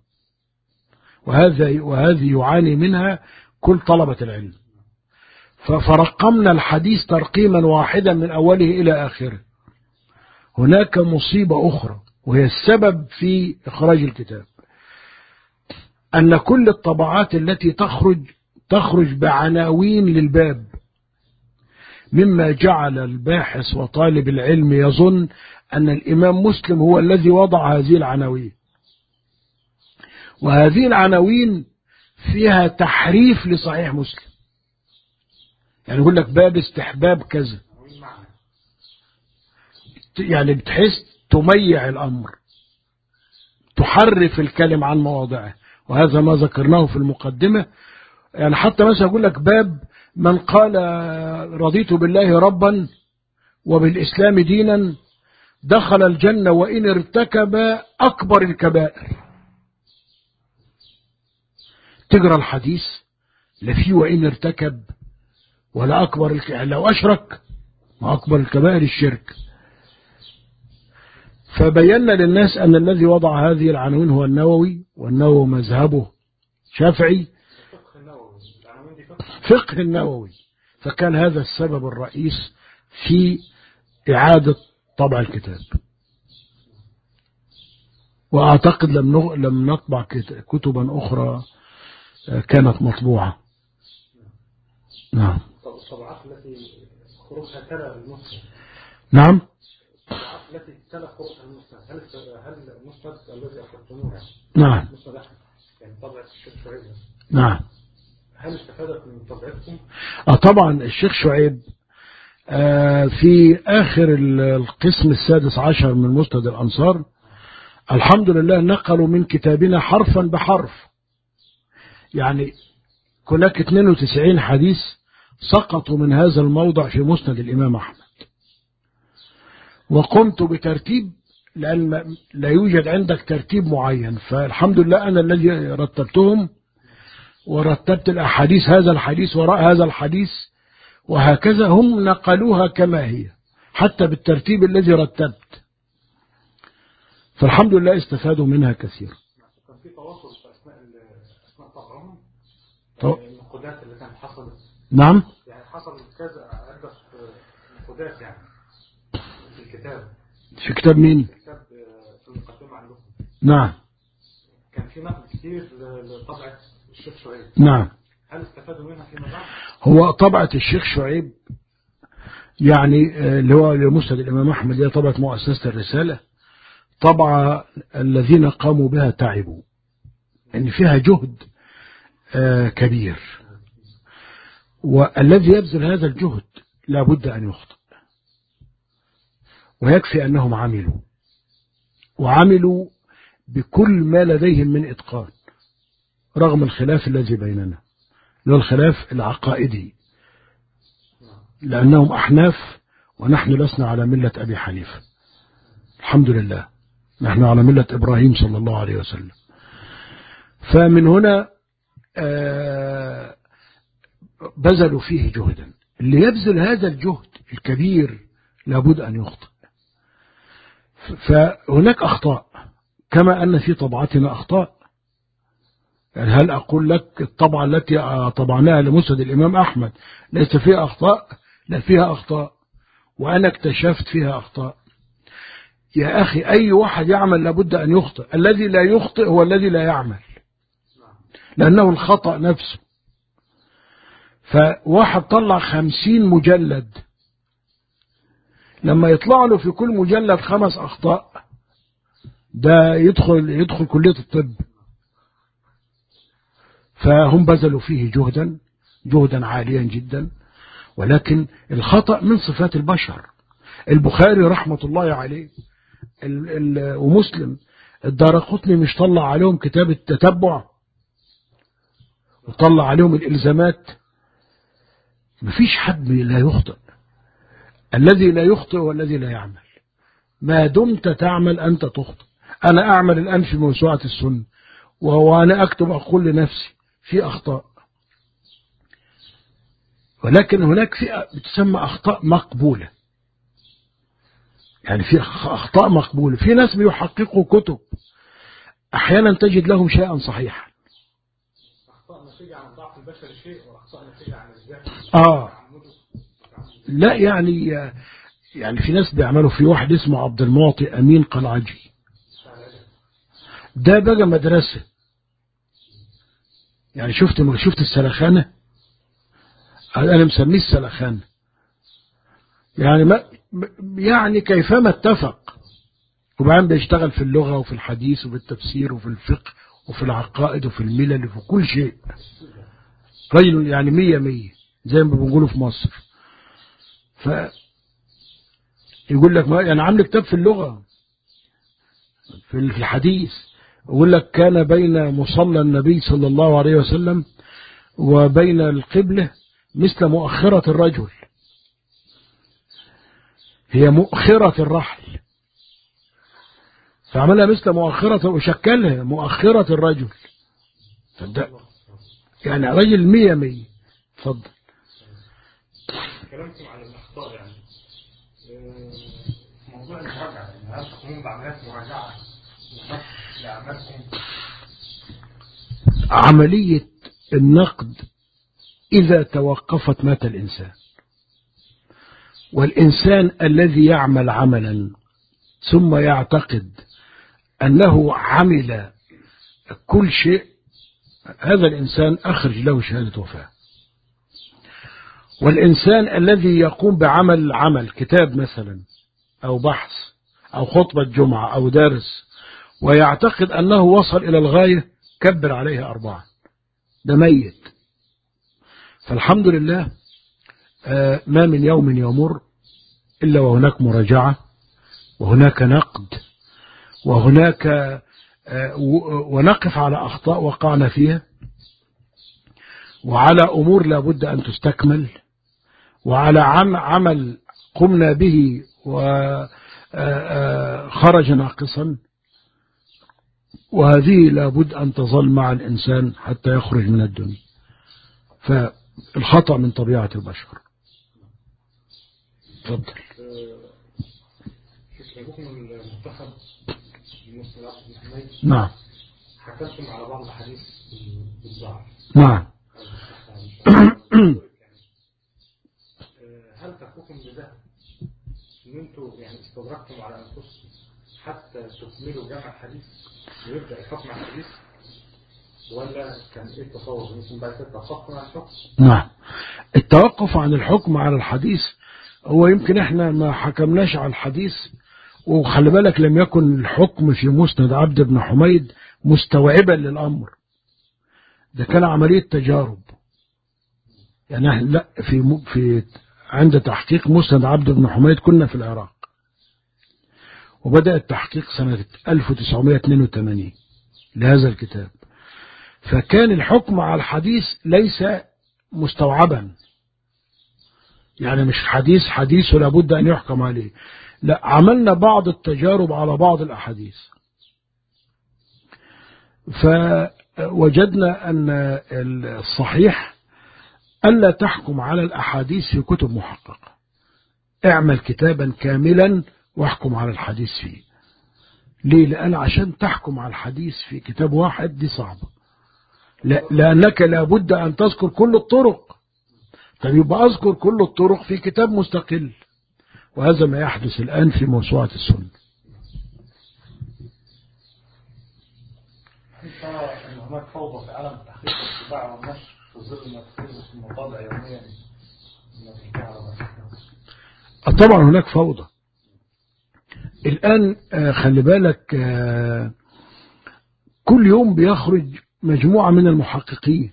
وهذه يعاني منها كل طلبة العلم. فرقمنا الحديث ترقيما واحدا من أوله إلى آخره. هناك مصيبة أخرى وهي السبب في إخراج الكتاب، أن كل الطبعات التي تخرج بعناوين للباب، مما جعل الباحث وطالب العلم يظن أن الإمام مسلم هو الذي وضع هذه العناوين، وهذه العناوين فيها تحريف لصحيح مسلم. يعني يقول لك باب استحباب كذا، يعني بتحس تميع الأمر، تحرف الكلم عن مواضعه، وهذا ما ذكرناه في المقدمة. يعني حتى مثلا يقول لك باب من قال رضيت بالله ربا وبالإسلام دينا دخل الجنة وإن ارتكب أكبر الكبائر. تقرأ الحديث لا فيه وإن ارتكب ولا أكبر لو أشرك، وأكبر الكبائر الشرك. فبينا للناس أن الذي وضع هذه العناوين هو النووي، والنووي مذهبه شافعي، فقه النووي. فكان هذا السبب الرئيس في إعادة طبع الكتاب. وأعتقد لم نطبع كتبا أخرى كانت مطبوعة. نعم. الطبعات التي خروجها تلا المسند. نعم. الطبعات التي تلا خروجها المسند، هل المسند الذي أخرجتموه نعم. مسند أحمد يعني طبعة الشيخ شعيب؟ نعم. هل استفادت من طبعتكم؟ طبعا الشيخ شعيب في آخر القسم السادس عشر من مسند الأنصار الحمد لله نقلوا من كتابنا حرفا بحرف. يعني هناك 92 حديث سقطوا من هذا الموضع في مسند الإمام أحمد، وقمت بترتيب، لأن لا يوجد عندك ترتيب معين، فالحمد لله أنا الذي رتبتهم، ورتبت الأحاديث هذا الحديث وراء هذا الحديث، وهكذا هم نقلوها كما هي حتى بالترتيب الذي رتبت. فالحمد لله استفادوا منها كثيرا. كان في تواصل في أثناء طبعهم طب. النقودات اللي كانت حصلت. نعم. يعني حصل كذا عدة نقودات يعني في الكتاب. في كتاب مين؟ كتاب في المقدمة عندكم. نعم. كان في نقد كتير لطبعة الشيخ شعيب. نعم. هل استفادوا منها فيما بعد؟ هو طبعة الشيخ شعيب يعني اللي هو لمسند الإمام أحمد، هي طبعة مؤسسة الرسالة، طبعة الذين قاموا بها تعبوا، ان فيها جهد كبير، والذي يبذل هذا الجهد لابد أن يخطئ، ويكفي أنهم وعملوا بكل ما لديهم من إتقان رغم الخلاف الذي بيننا، اللي هو الخلاف العقائدي، لأنهم أحناف ونحن لسنا على ملة أبي حنيفة، الحمد لله نحن على ملة إبراهيم صلى الله عليه وسلم. فمن هنا بذلوا فيه جهدا، اللي يبذل هذا الجهد الكبير لابد أن يخطئ. فهناك أخطاء كما أن في طبعتنا أخطاء، يعني هل أقول لك الطبعة التي طبعناها لمسند الإمام أحمد ليس فيها أخطاء؟ لا، فيها أخطاء، وأنا اكتشفت فيها أخطاء. يا أخي أي واحد يعمل لابد أن يخطئ، الذي لا يخطئ هو الذي لا يعمل، لأنه الخطأ نفسه. فواحد طلع 50 مجلد، لما يطلع له في كل مجلد 5 أخطاء، ده يدخل كلية الطب. فهم بذلوا فيه جهدا عاليا جدا، ولكن الخطأ من صفات البشر. البخاري رحمة الله عليه ومسلم، الدارقطني مش طلع عليهم كتاب التتبع وطلع عليهم الإلزامات؟ مفيش حد لا يخطئ، الذي لا يخطئ هو الذي لا يعمل. ما دمت تعمل أنت تخطئ. أنا أعمل الآن في موسوعة السنة، وأنا أكتب أقول لنفسي في أخطاء، ولكن هناك فئة بتسمى أخطاء مقبولة، يعني في أخطاء مقبولة. في ناس بيحققوا كتب أحيانا تجد لهم شيئا صحيحا. أخطاء نتيجة عن ضعف البشر شيء، وأخطاء نتيجة عن الجهل. لا يعني في ناس بيعملوا، في واحد اسمه عبد المعطي أمين قلعجي، ده بقى مدرسة. يعني شفت السلخانة، أنا مسميه السلخانة، يعني كيفما اتفق، وبعدين بيشتغل في اللغة وفي الحديث وفي التفسير وفي الفقه وفي العقائد وفي الملل وفي كل شيء. رجل يعني 100 زي ما بنقوله في مصر. يقول لك يعني عامل كتاب في اللغة في الحديث، يقول لك كان بين مصلى النبي صلى الله عليه وسلم وبين القبلة مثل مؤخرة الرجل، هي مؤخرة الرحل، فعملها مثل مؤخرة وشكلها مؤخرة الرجل. يعني رجل 100. اتفضل. كلامكم عن الأخطاء، يعني موضوع المراجعة، يعني هل تقومون بعمليات مراجعة لأعمالكم؟ عملية النقد إذا توقفت مات الإنسان، والإنسان الذي يعمل عملا ثم يعتقد أنه عمل كل شيء، هذا الإنسان أخرج له شهادة وفاة. والإنسان الذي يقوم بعمل كتاب مثلا أو بحث أو خطبة جمعة أو درس، ويعتقد أنه وصل إلى الغاية، كبر عليه 4، ده ميت. فالحمد لله ما من يوم يمر إلا وهناك مراجعة، وهناك نقد، وهناك ونقف على أخطاء وقعنا فيها، وعلى أمور لابد أن تستكمل، وعلى عمل قمنا به وخرج ناقصا، وهذه لابد أن تظل مع الإنسان حتى يخرج من الدنيا. فالخطأ من طبيعة البشر. تفضل. في كتابكم المنتخب المسند عبد بن حميد. نعم. حكمتم على بعض الحديث بالضعف. نعم. هل تكفكم بذهب ان انتم يعني استدركتم على انفسكم حتى تكملوا جمع الحديث ويبدا الحكم على الحديث، ولا كان ايه التصور يمكن بعد كده توقفتم عن الحكم؟ نعم. التوقف عن الحكم على الحديث هو يمكن احنا ما حكمناش على الحديث، وخلي بالك لم يكن الحكم في مسند عبد بن حميد مستوعبا للأمر، ده كان عملية تجارب. يعني احنا لا في عند تحقيق مسند عبد بن حميد كنا في العراق، وبدأ التحقيق سنة 1982 لهذا الكتاب، فكان الحكم على الحديث ليس مستوعبا، يعني مش حديث ولا بد أن يحكم عليه، لا، عملنا بعض التجارب على بعض الأحاديث، فوجدنا أن الصحيح ألا تحكم على الأحاديث في كتب محققة، اعمل كتابا كاملا واحكم على الحديث فيه. ليه؟ لأن عشان تحكم على الحديث في كتاب واحد دي صعبة، لأنك لابد أن تذكر كل الطرق، طيب يبقى أذكر كل الطرق في كتاب مستقل، وهذا ما يحدث الآن في موسوعة السنة. أن هناك فوضى في عالم التحقيق والطباعة والنشر في ظل ما تفيده في المطابع يوميا من على طبعا هناك فوضى الآن. خلي بالك، كل يوم بيخرج مجموعة من المحققين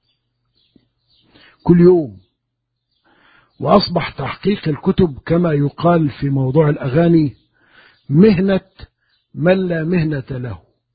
كل يوم، وأصبح تحقيق الكتب كما يقال في موضوع الأغاني مهنة من لا مهنة له.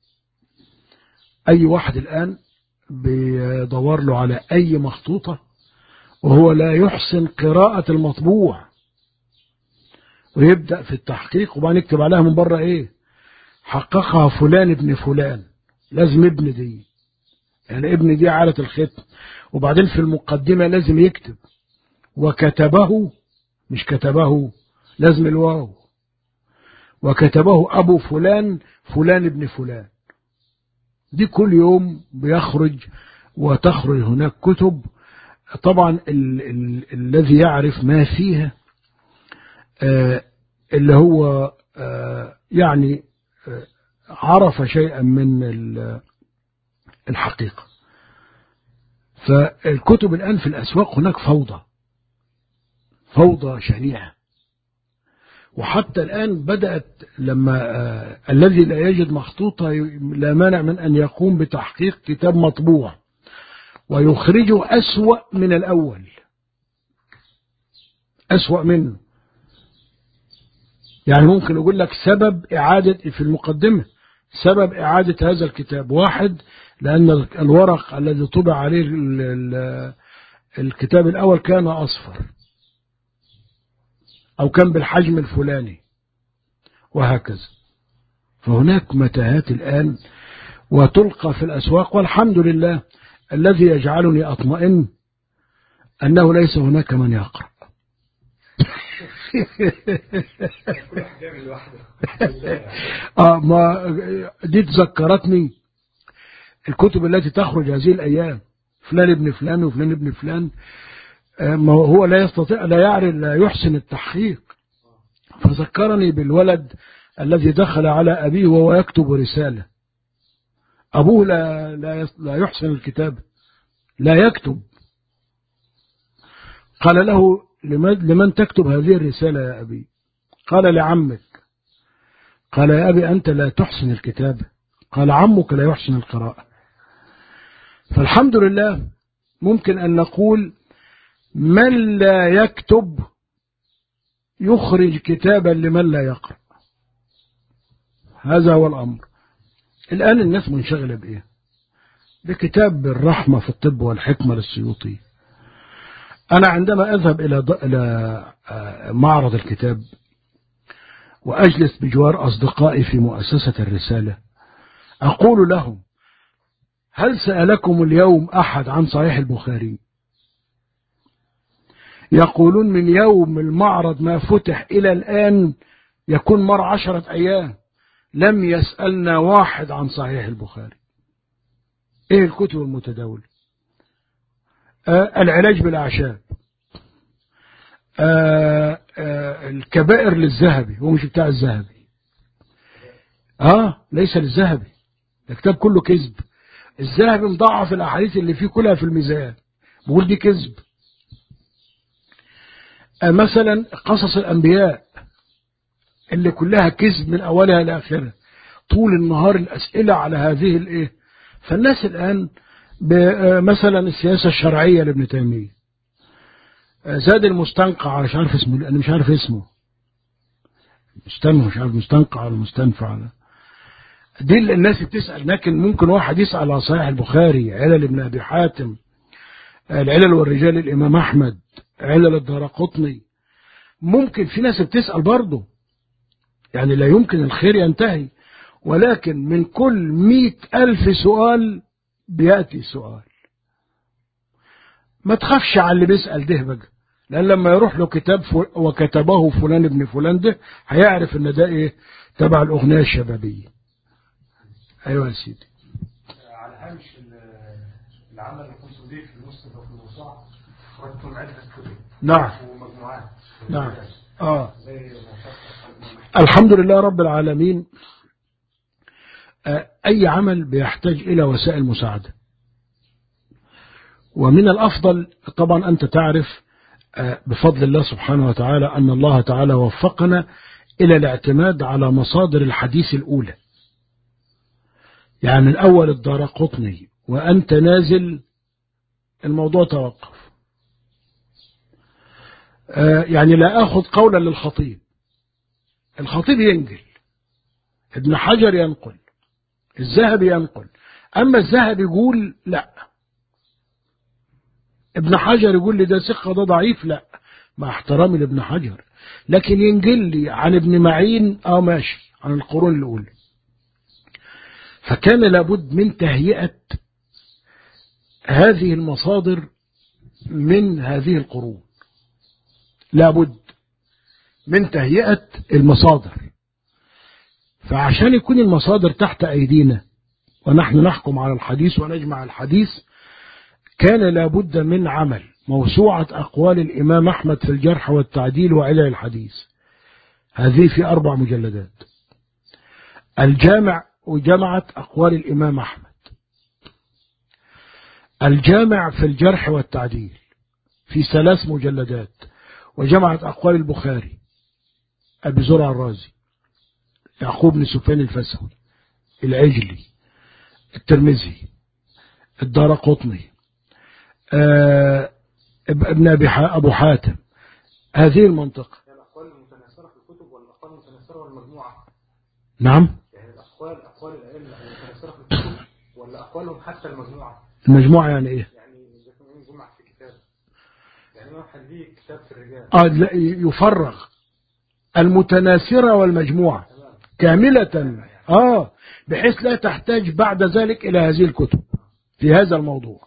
أي واحد الآن بيدور له على أي مخطوطة وهو لا يحسن قراءة المطبوع، ويبدأ في التحقيق وبعدين يكتب عليها من بره إيه، حققها فلان ابن فلان، لازم ابن دي، يعني ابن دي عالة الختم، وبعدين في المقدمة لازم يكتب وكتبه، مش كتبه، لازم الواو، وكتبه أبو فلان فلان ابن فلان. دي كل يوم بيخرج وتخرج هناك كتب. طبعا الذي يعرف ما فيها اللي هو يعني عرف شيئا من الحقيقة. فالكتب الآن في الأسواق هناك فوضى شنيعة، وحتى الآن بدأت لما الذي لا يجد مخطوطة لا مانع من أن يقوم بتحقيق كتاب مطبوع ويخرجه أسوأ من الأول، أسوأ منه. يعني ممكن يقول لك سبب إعادة في المقدمة، سبب إعادة هذا الكتاب واحد، لأن الورق الذي طبع عليه الكتاب الأول كان أصفر أو كان بالحجم الفلاني وهكذا. فهناك متاهات الآن وتلقى في الأسواق، والحمد لله الذي يجعلني أطمئن أنه ليس هناك من يقرأ. ما دي تذكرتني الكتب التي تخرج هذه الأيام، فلان ابن فلان وفلان ابن فلان، ما هو لا يستطيع، لا يحسن التحقيق. فذكرني بالولد الذي دخل على أبيه وهو يكتب رسالة، أبوه لا يحسن الكتاب، لا يكتب. قال له لمن تكتب هذه الرسالة يا أبي؟ قال لعمك. قال يا أبي أنت لا تحسن الكتاب؟ قال عمك لا يحسن القراءة. فالحمد لله ممكن أن نقول من لا يكتب يخرج كتابا لمن لا يقرأ. هذا هو الأمر. الآن الناس منشغلة بإيه؟ بكتاب الرحمة في الطب والحكمة للسيوطي. أنا عندما أذهب إلى معرض الكتاب وأجلس بجوار أصدقائي في مؤسسة الرسالة، أقول لهم هل سألكم اليوم أحد عن صحيح البخاري؟ يقولون من يوم المعرض ما فتح إلى الآن يكون مر 10 أيام لم يسألنا واحد عن صحيح البخاري. ايه الكتب المتداولة؟ العلاج بالأعشاب، الكبائر للذهبي، هو مش بتاع الذهبي، ليس للذهبي، الكتاب كله كذب. الذهبي مضاعف الأحاديث اللي فيه كلها في الميزان، بقول دي كذب. مثلا قصص الأنبياء اللي كلها كذب من أولها لآخرها، طول النهار الأسئلة على هذه الإيه. فالناس الآن مثلا السياسة الشرعية لابن تيمية، زاد المستنقع، مش عارف اسمه، أنا مش عارف اسمه، مش عارف مستنقع ولا مستنفع. دي اللي الناس بتسأل. لكن ممكن واحد يسأل على صحيح البخاري، علل ابن أبي حاتم، العلل والرجال الإمام أحمد، علل الدارقطني. ممكن في ناس بتسأل برضه، يعني لا يمكن الخير ينتهي، ولكن من كل 100,000 سؤال بيأتي سؤال. ما تخافش على اللي بيسأل ده بقى، لأن لما يروح له كتاب وكتبه فلان ابن فلان ده هيعرف ان ده ايه، تبع الأغنية الشبابية. ايوه يا سيدي. على هامش العمل اللي كنت بضيف في المسند وفي الموسوعة، خرجتم عدة كتب نعم ومجموعات. نعم. زي الحمد لله رب العالمين. أي عمل بيحتاج إلى وسائل مساعدة، ومن الأفضل طبعا أنت تعرف بفضل الله سبحانه وتعالى أن الله تعالى وفقنا إلى الاعتماد على مصادر الحديث الأولى. يعني من أول الدارقطني وأنت نازل الموضوع توقف. يعني لا أخذ قولا للخطيب، الخطيب ينقل، ابن حجر ينقل، الذهبي ينقل. أما الذهبي يقول لا، ابن حجر يقول لي ده ثقة ده ضعيف، لا، مع احترامي لابن حجر، لكن ينقل لي عن ابن معين ماشي، عن القرون الأولى. فكان لابد من تهيئة هذه المصادر من هذه القرون، لابد من تهيئة المصادر. فعشان يكون المصادر تحت أيدينا ونحن نحكم على الحديث ونجمع الحديث، كان لابد من عمل موسوعة أقوال الإمام أحمد في الجرح والتعديل وعلل الحديث، هذه في 4 مجلدات. الجامع وجمعت أقوال الإمام أحمد. الجامع في الجرح والتعديل في 3 مجلدات، وجمعت أقوال البخاري، أبي زرع الرازي، يعقوب بن سفيان الفسوي، العجلي، الترمذي، الدارقطني، ابن أبو حاتم، هذه المنطقة. يعني الأقوال المتناثرة في الكتب ولا الأقوال المتناثرة والمجموعة؟ نعم، يعني أقوال الأئمة المتناثرة في الكتب ولا أقوالهم حتى المجموعة؟ المجموعة يعني إيه؟ يعني إذا كان جمع في كتاب، يعني واحد ليه كتاب في الرجال لا، يفرغ المتناثرة والمجموعة كاملة، بحيث لا تحتاج بعد ذلك إلى هذه الكتب في هذا الموضوع.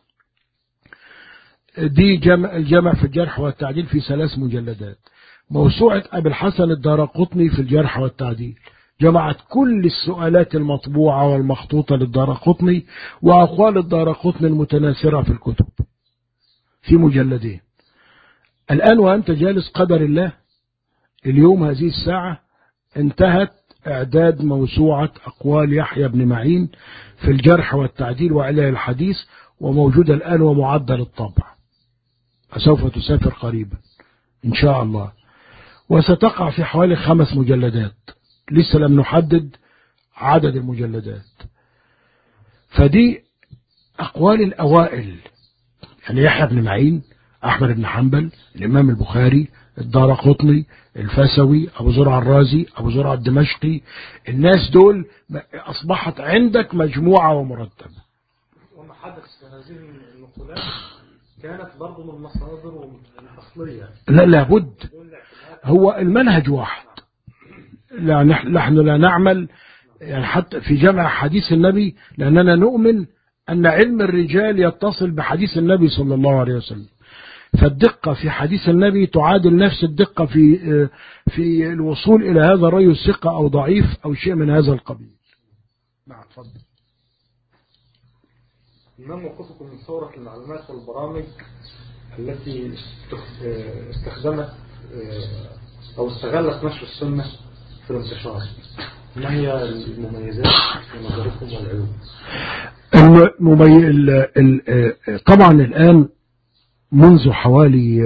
دي الجمع في الجرح والتعديل في 3 مجلدات. موسوعة أبي الحسن الدارقطني في الجرح والتعديل جمعت كل السؤالات المطبوعة والمخطوطة للدارقطني وأقوال الدارقطني المتناثرة في الكتب في مجلدين. الآن وأنت جالس قدر الله، اليوم هذه الساعة انتهت إعداد موسوعة أقوال يحيى بن معين في الجرح والتعديل وعلل الحديث، وموجودة الآن ومعدل الطبع، وسوف تسافر قريبا إن شاء الله، وستقع في حوالي 5 مجلدات، لسه لم نحدد عدد المجلدات. فدي أقوال الأوائل، يعني يحيى بن معين، أحمد بن حنبل، الإمام البخاري، الدارقطني، الفسوي، أبو زرع الرازي، أبو زرع الدمشقي. الناس دول أصبحت عندك مجموعة ومرتبة. وما حدث في هذه النقولات كانت برضو من المصادر الأصلية. لا، لابد، هو المنهج واحد. نحن لا نعمل يعني حتى في جمع حديث النبي، لأننا نؤمن أن علم الرجال يتصل بحديث النبي صلى الله عليه وسلم. فالدقة في حديث النبي تعادل نفس الدقة في الوصول إلى هذا الرجل ثقة أو ضعيف أو شيء من هذا القبيل. نعم تفضل. ما موقفكم من ثورة المعلومات والبرامج التي استخدمت أو استغلت نشر السنة في الانتشار؟ ما هي المميزات ونظركم والعيوب؟ طبعا الآن منذ حوالي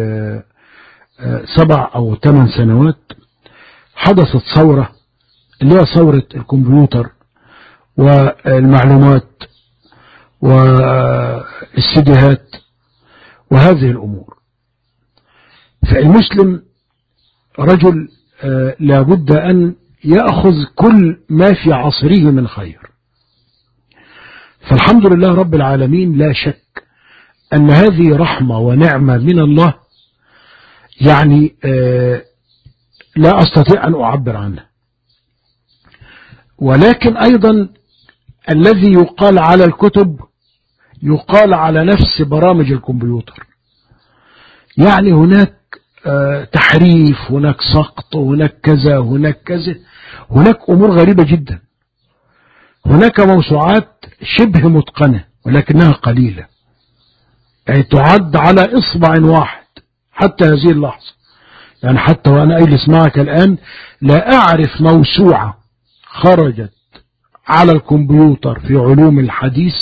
7 أو 8 سنوات حدثت ثورة اللي هي ثورة الكمبيوتر والمعلومات والسيديهات وهذه الأمور. فالمسلم رجل لابد أن يأخذ كل ما في عصره من خير. فالحمد لله رب العالمين لا شك أن هذه رحمة ونعمة من الله، يعني لا أستطيع أن أعبر عنها. ولكن أيضا الذي يقال على الكتب يقال على نفس برامج الكمبيوتر، يعني هناك تحريف، هناك سقط، هناك كذا، هناك كذا، هناك أمور غريبة جدا. هناك موسوعات شبه متقنة ولكنها قليلة، يعني تعد على إصبع واحد حتى هذه اللحظة. يعني حتى وأنا أجلس معك الآن لا أعرف موسوعة خرجت على الكمبيوتر في علوم الحديث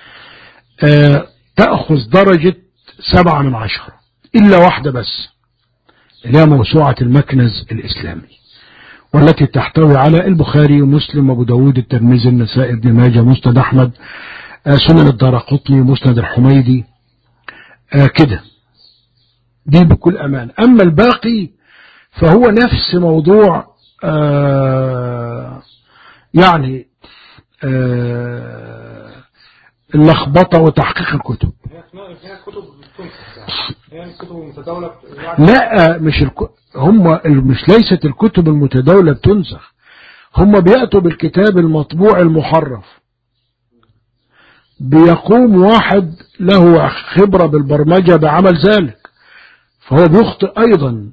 تأخذ درجة 7 من 10 إلا واحدة بس، اللي هي موسوعة المكنز الإسلامي، والتي تحتوي على البخاري ومسلم وابو داود الترمذي النسائي ابن ماجه مسند أحمد سنن الدارقطني مسند الحميدي كده. دي بكل أمان. أما الباقي فهو نفس موضوع يعني اللخبطة وتحقيق الكتب. هي كتب تنسخ، يعني الكتب المتداولة يعني لا مش ليست الكتب المتداولة بتنسخ، هم بيأتوا بالكتاب المطبوع المحرف. بيقوم واحد له خبرة بالبرمجة بعمل ذلك، فهو بيخطئ أيضا،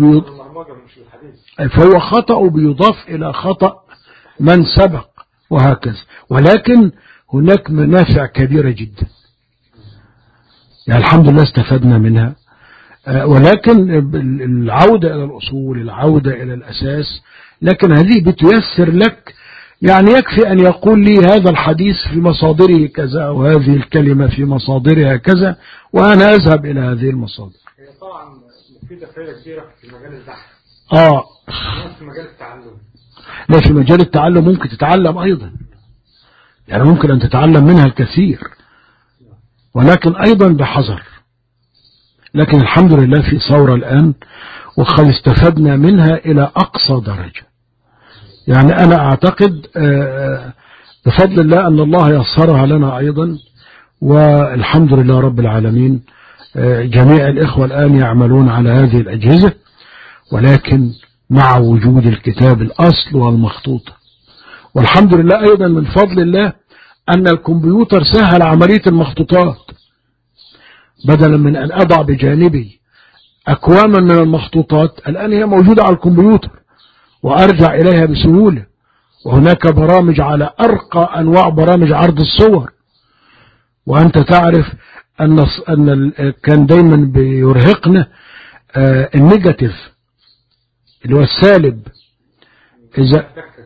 فهو خطأ وبيضاف إلى خطأ من سبق وهكذا. ولكن هناك منافع كبيرة جدا، يعني الحمد لله استفدنا منها. ولكن العودة إلى الأصول، العودة إلى الأساس، لكن هذه بتيسر لك. يعني يكفي أن يقول لي هذا الحديث في مصادره كذا وهذه الكلمة في مصادرها كذا، وأنا أذهب إلى هذه المصادر. هي طبعا مفيدة فائدة كبيرة في مجال البحث. في مجال التعلم. لا، في مجال التعلم ممكن تتعلم أيضا، يعني ممكن أن تتعلم منها الكثير، ولكن أيضا بحذر. لكن الحمد لله في ثورة الآن وقد استفدنا منها إلى أقصى درجة. يعني أنا أعتقد بفضل الله أن الله يسرها لنا أيضا، والحمد لله رب العالمين. جميع الإخوة الآن يعملون على هذه الأجهزة، ولكن مع وجود الكتاب الأصل والمخطوطة. والحمد لله أيضا من فضل الله أن الكمبيوتر سهل عملية المخطوطات، بدلا من أن أضع بجانبي أكواما من المخطوطات، الآن هي موجودة على الكمبيوتر وأرجع إليها بسهولة. وهناك برامج على أرقى أنواع برامج عرض الصور. وأنت تعرف أن كان دايما بيرهقنا النيجاتيف اللي هو السالب. إذا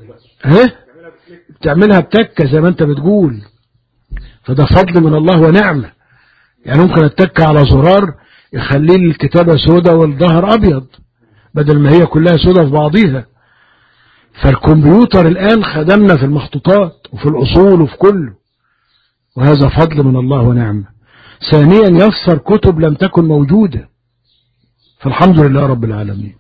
بتعملها بتكة زي ما أنت بتقول، فده فضل من الله ونعمة. يعني ممكن أتك على زرار يخلي الكتابة سودة والظهر أبيض بدل ما هي كلها سودة في بعضيها. فالكمبيوتر الآن خدمنا في المخطوطات وفي الأصول وفي كله، وهذا فضل من الله ونعمة. ثانيا يسر كتب لم تكن موجودة، فالحمد لله رب العالمين.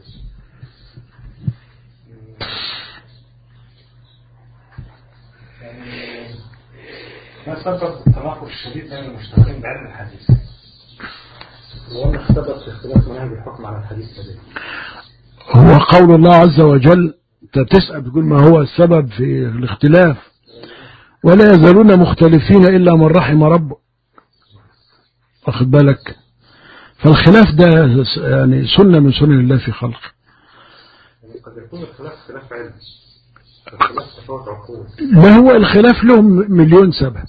ما سبب التناقض الشديد بين المشتغلين بعلم الحديث؟ وما سبب في اختلاف مناهج الحكم على الحديث لديه؟ هو قول الله عز وجل. تسأل بتقول ما هو السبب في الاختلاف؟ ولا يزالون مختلفين إلا من رحم ربك، واخد بالك؟ فالخلاف ده يعني سنة من سنن الله في خلقه. يعني قد يكون الخلاف خلاف علم، الخلاف تفاوت عقول. ما هو الخلاف له مليون سبب.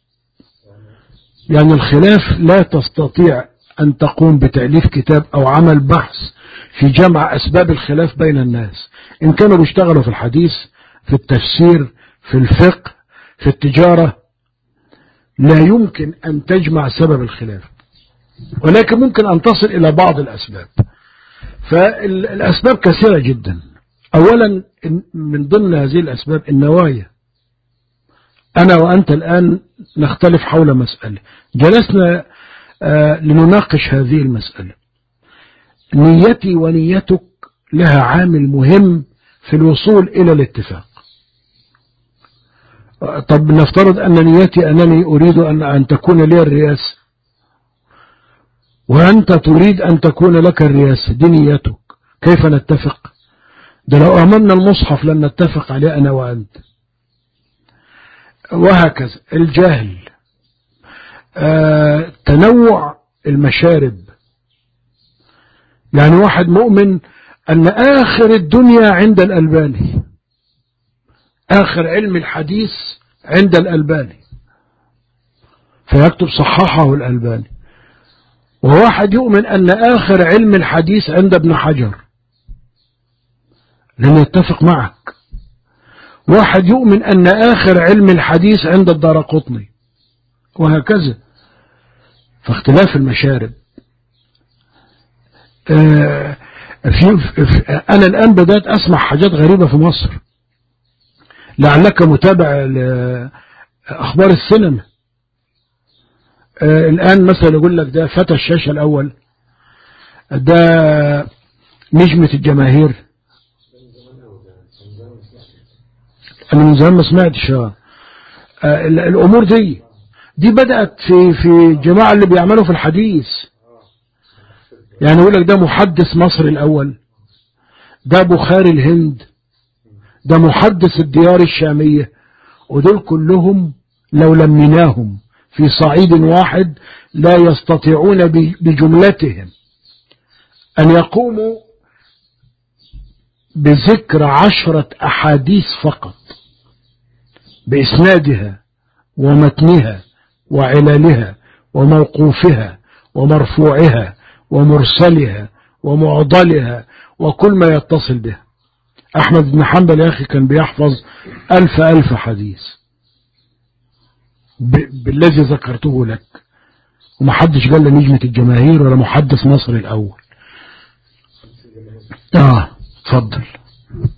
يعني الخلاف لا تستطيع أن تقوم بتأليف كتاب أو عمل بحث في جمع أسباب الخلاف بين الناس، إن كانوا بيشتغلوا في الحديث، في التفسير، في الفقه، في التجارة، لا يمكن أن تجمع سبب الخلاف، ولكن ممكن أن تصل إلى بعض الأسباب. فالأسباب كثيرة جدا. أولا من ضمن هذه الأسباب النوايا. أنا وأنت الآن نختلف حول مسألة، جلسنا لنناقش هذه المسألة. نيتي ونيتك لها عامل مهم في الوصول إلى الاتفاق. طب نفترض أن نيتي أنني أريد أن تكون لي الرئاسة، وأنت تريد أن تكون لك الرئاسة، دي نيتك، كيف نتفق؟ ده لو أمامنا المصحف لن نتفق عليه أنا وأنت. وهكذا الجهل، تنوع المشارب. يعني واحد مؤمن أن آخر الدنيا عند الألباني، آخر علم الحديث عند الألباني، فيكتب صححه الألباني. وواحد يؤمن أن آخر علم الحديث عند ابن حجر، لن يتفق معك. واحد يؤمن أن آخر علم الحديث عند الدارقطني، وهكذا. فاختلاف المشارب. أنا الآن بدأت أسمع حاجات غريبة في مصر، لعلك متابع أخبار السينما. الآن مثلا يقول لك ده فتى الشاشة الأول، ده نجمة الجماهير. أنا من زمان ما سمعتش. الأمور دي بدأت في جماعة اللي بيعملوا في الحديث. يعني يقول لك ده محدث مصر الأول، ده بخاري الهند، ده محدث الديار الشامية. ودول كلهم لو لمناهم في صعيد واحد لا يستطيعون بجملتهم أن يقوموا بذكر 10 أحاديث فقط بإسنادها ومتنها وعلالها وموقوفها ومرفوعها ومرسلها ومعضلها وكل ما يتصل بها. أحمد بن حنبل يا أخي كان بيحفظ 1000 حديث بالذي ذكرته لك، ومحدش قال له نجمة الجماهير ولا محدث مصر الأول. اتفضل.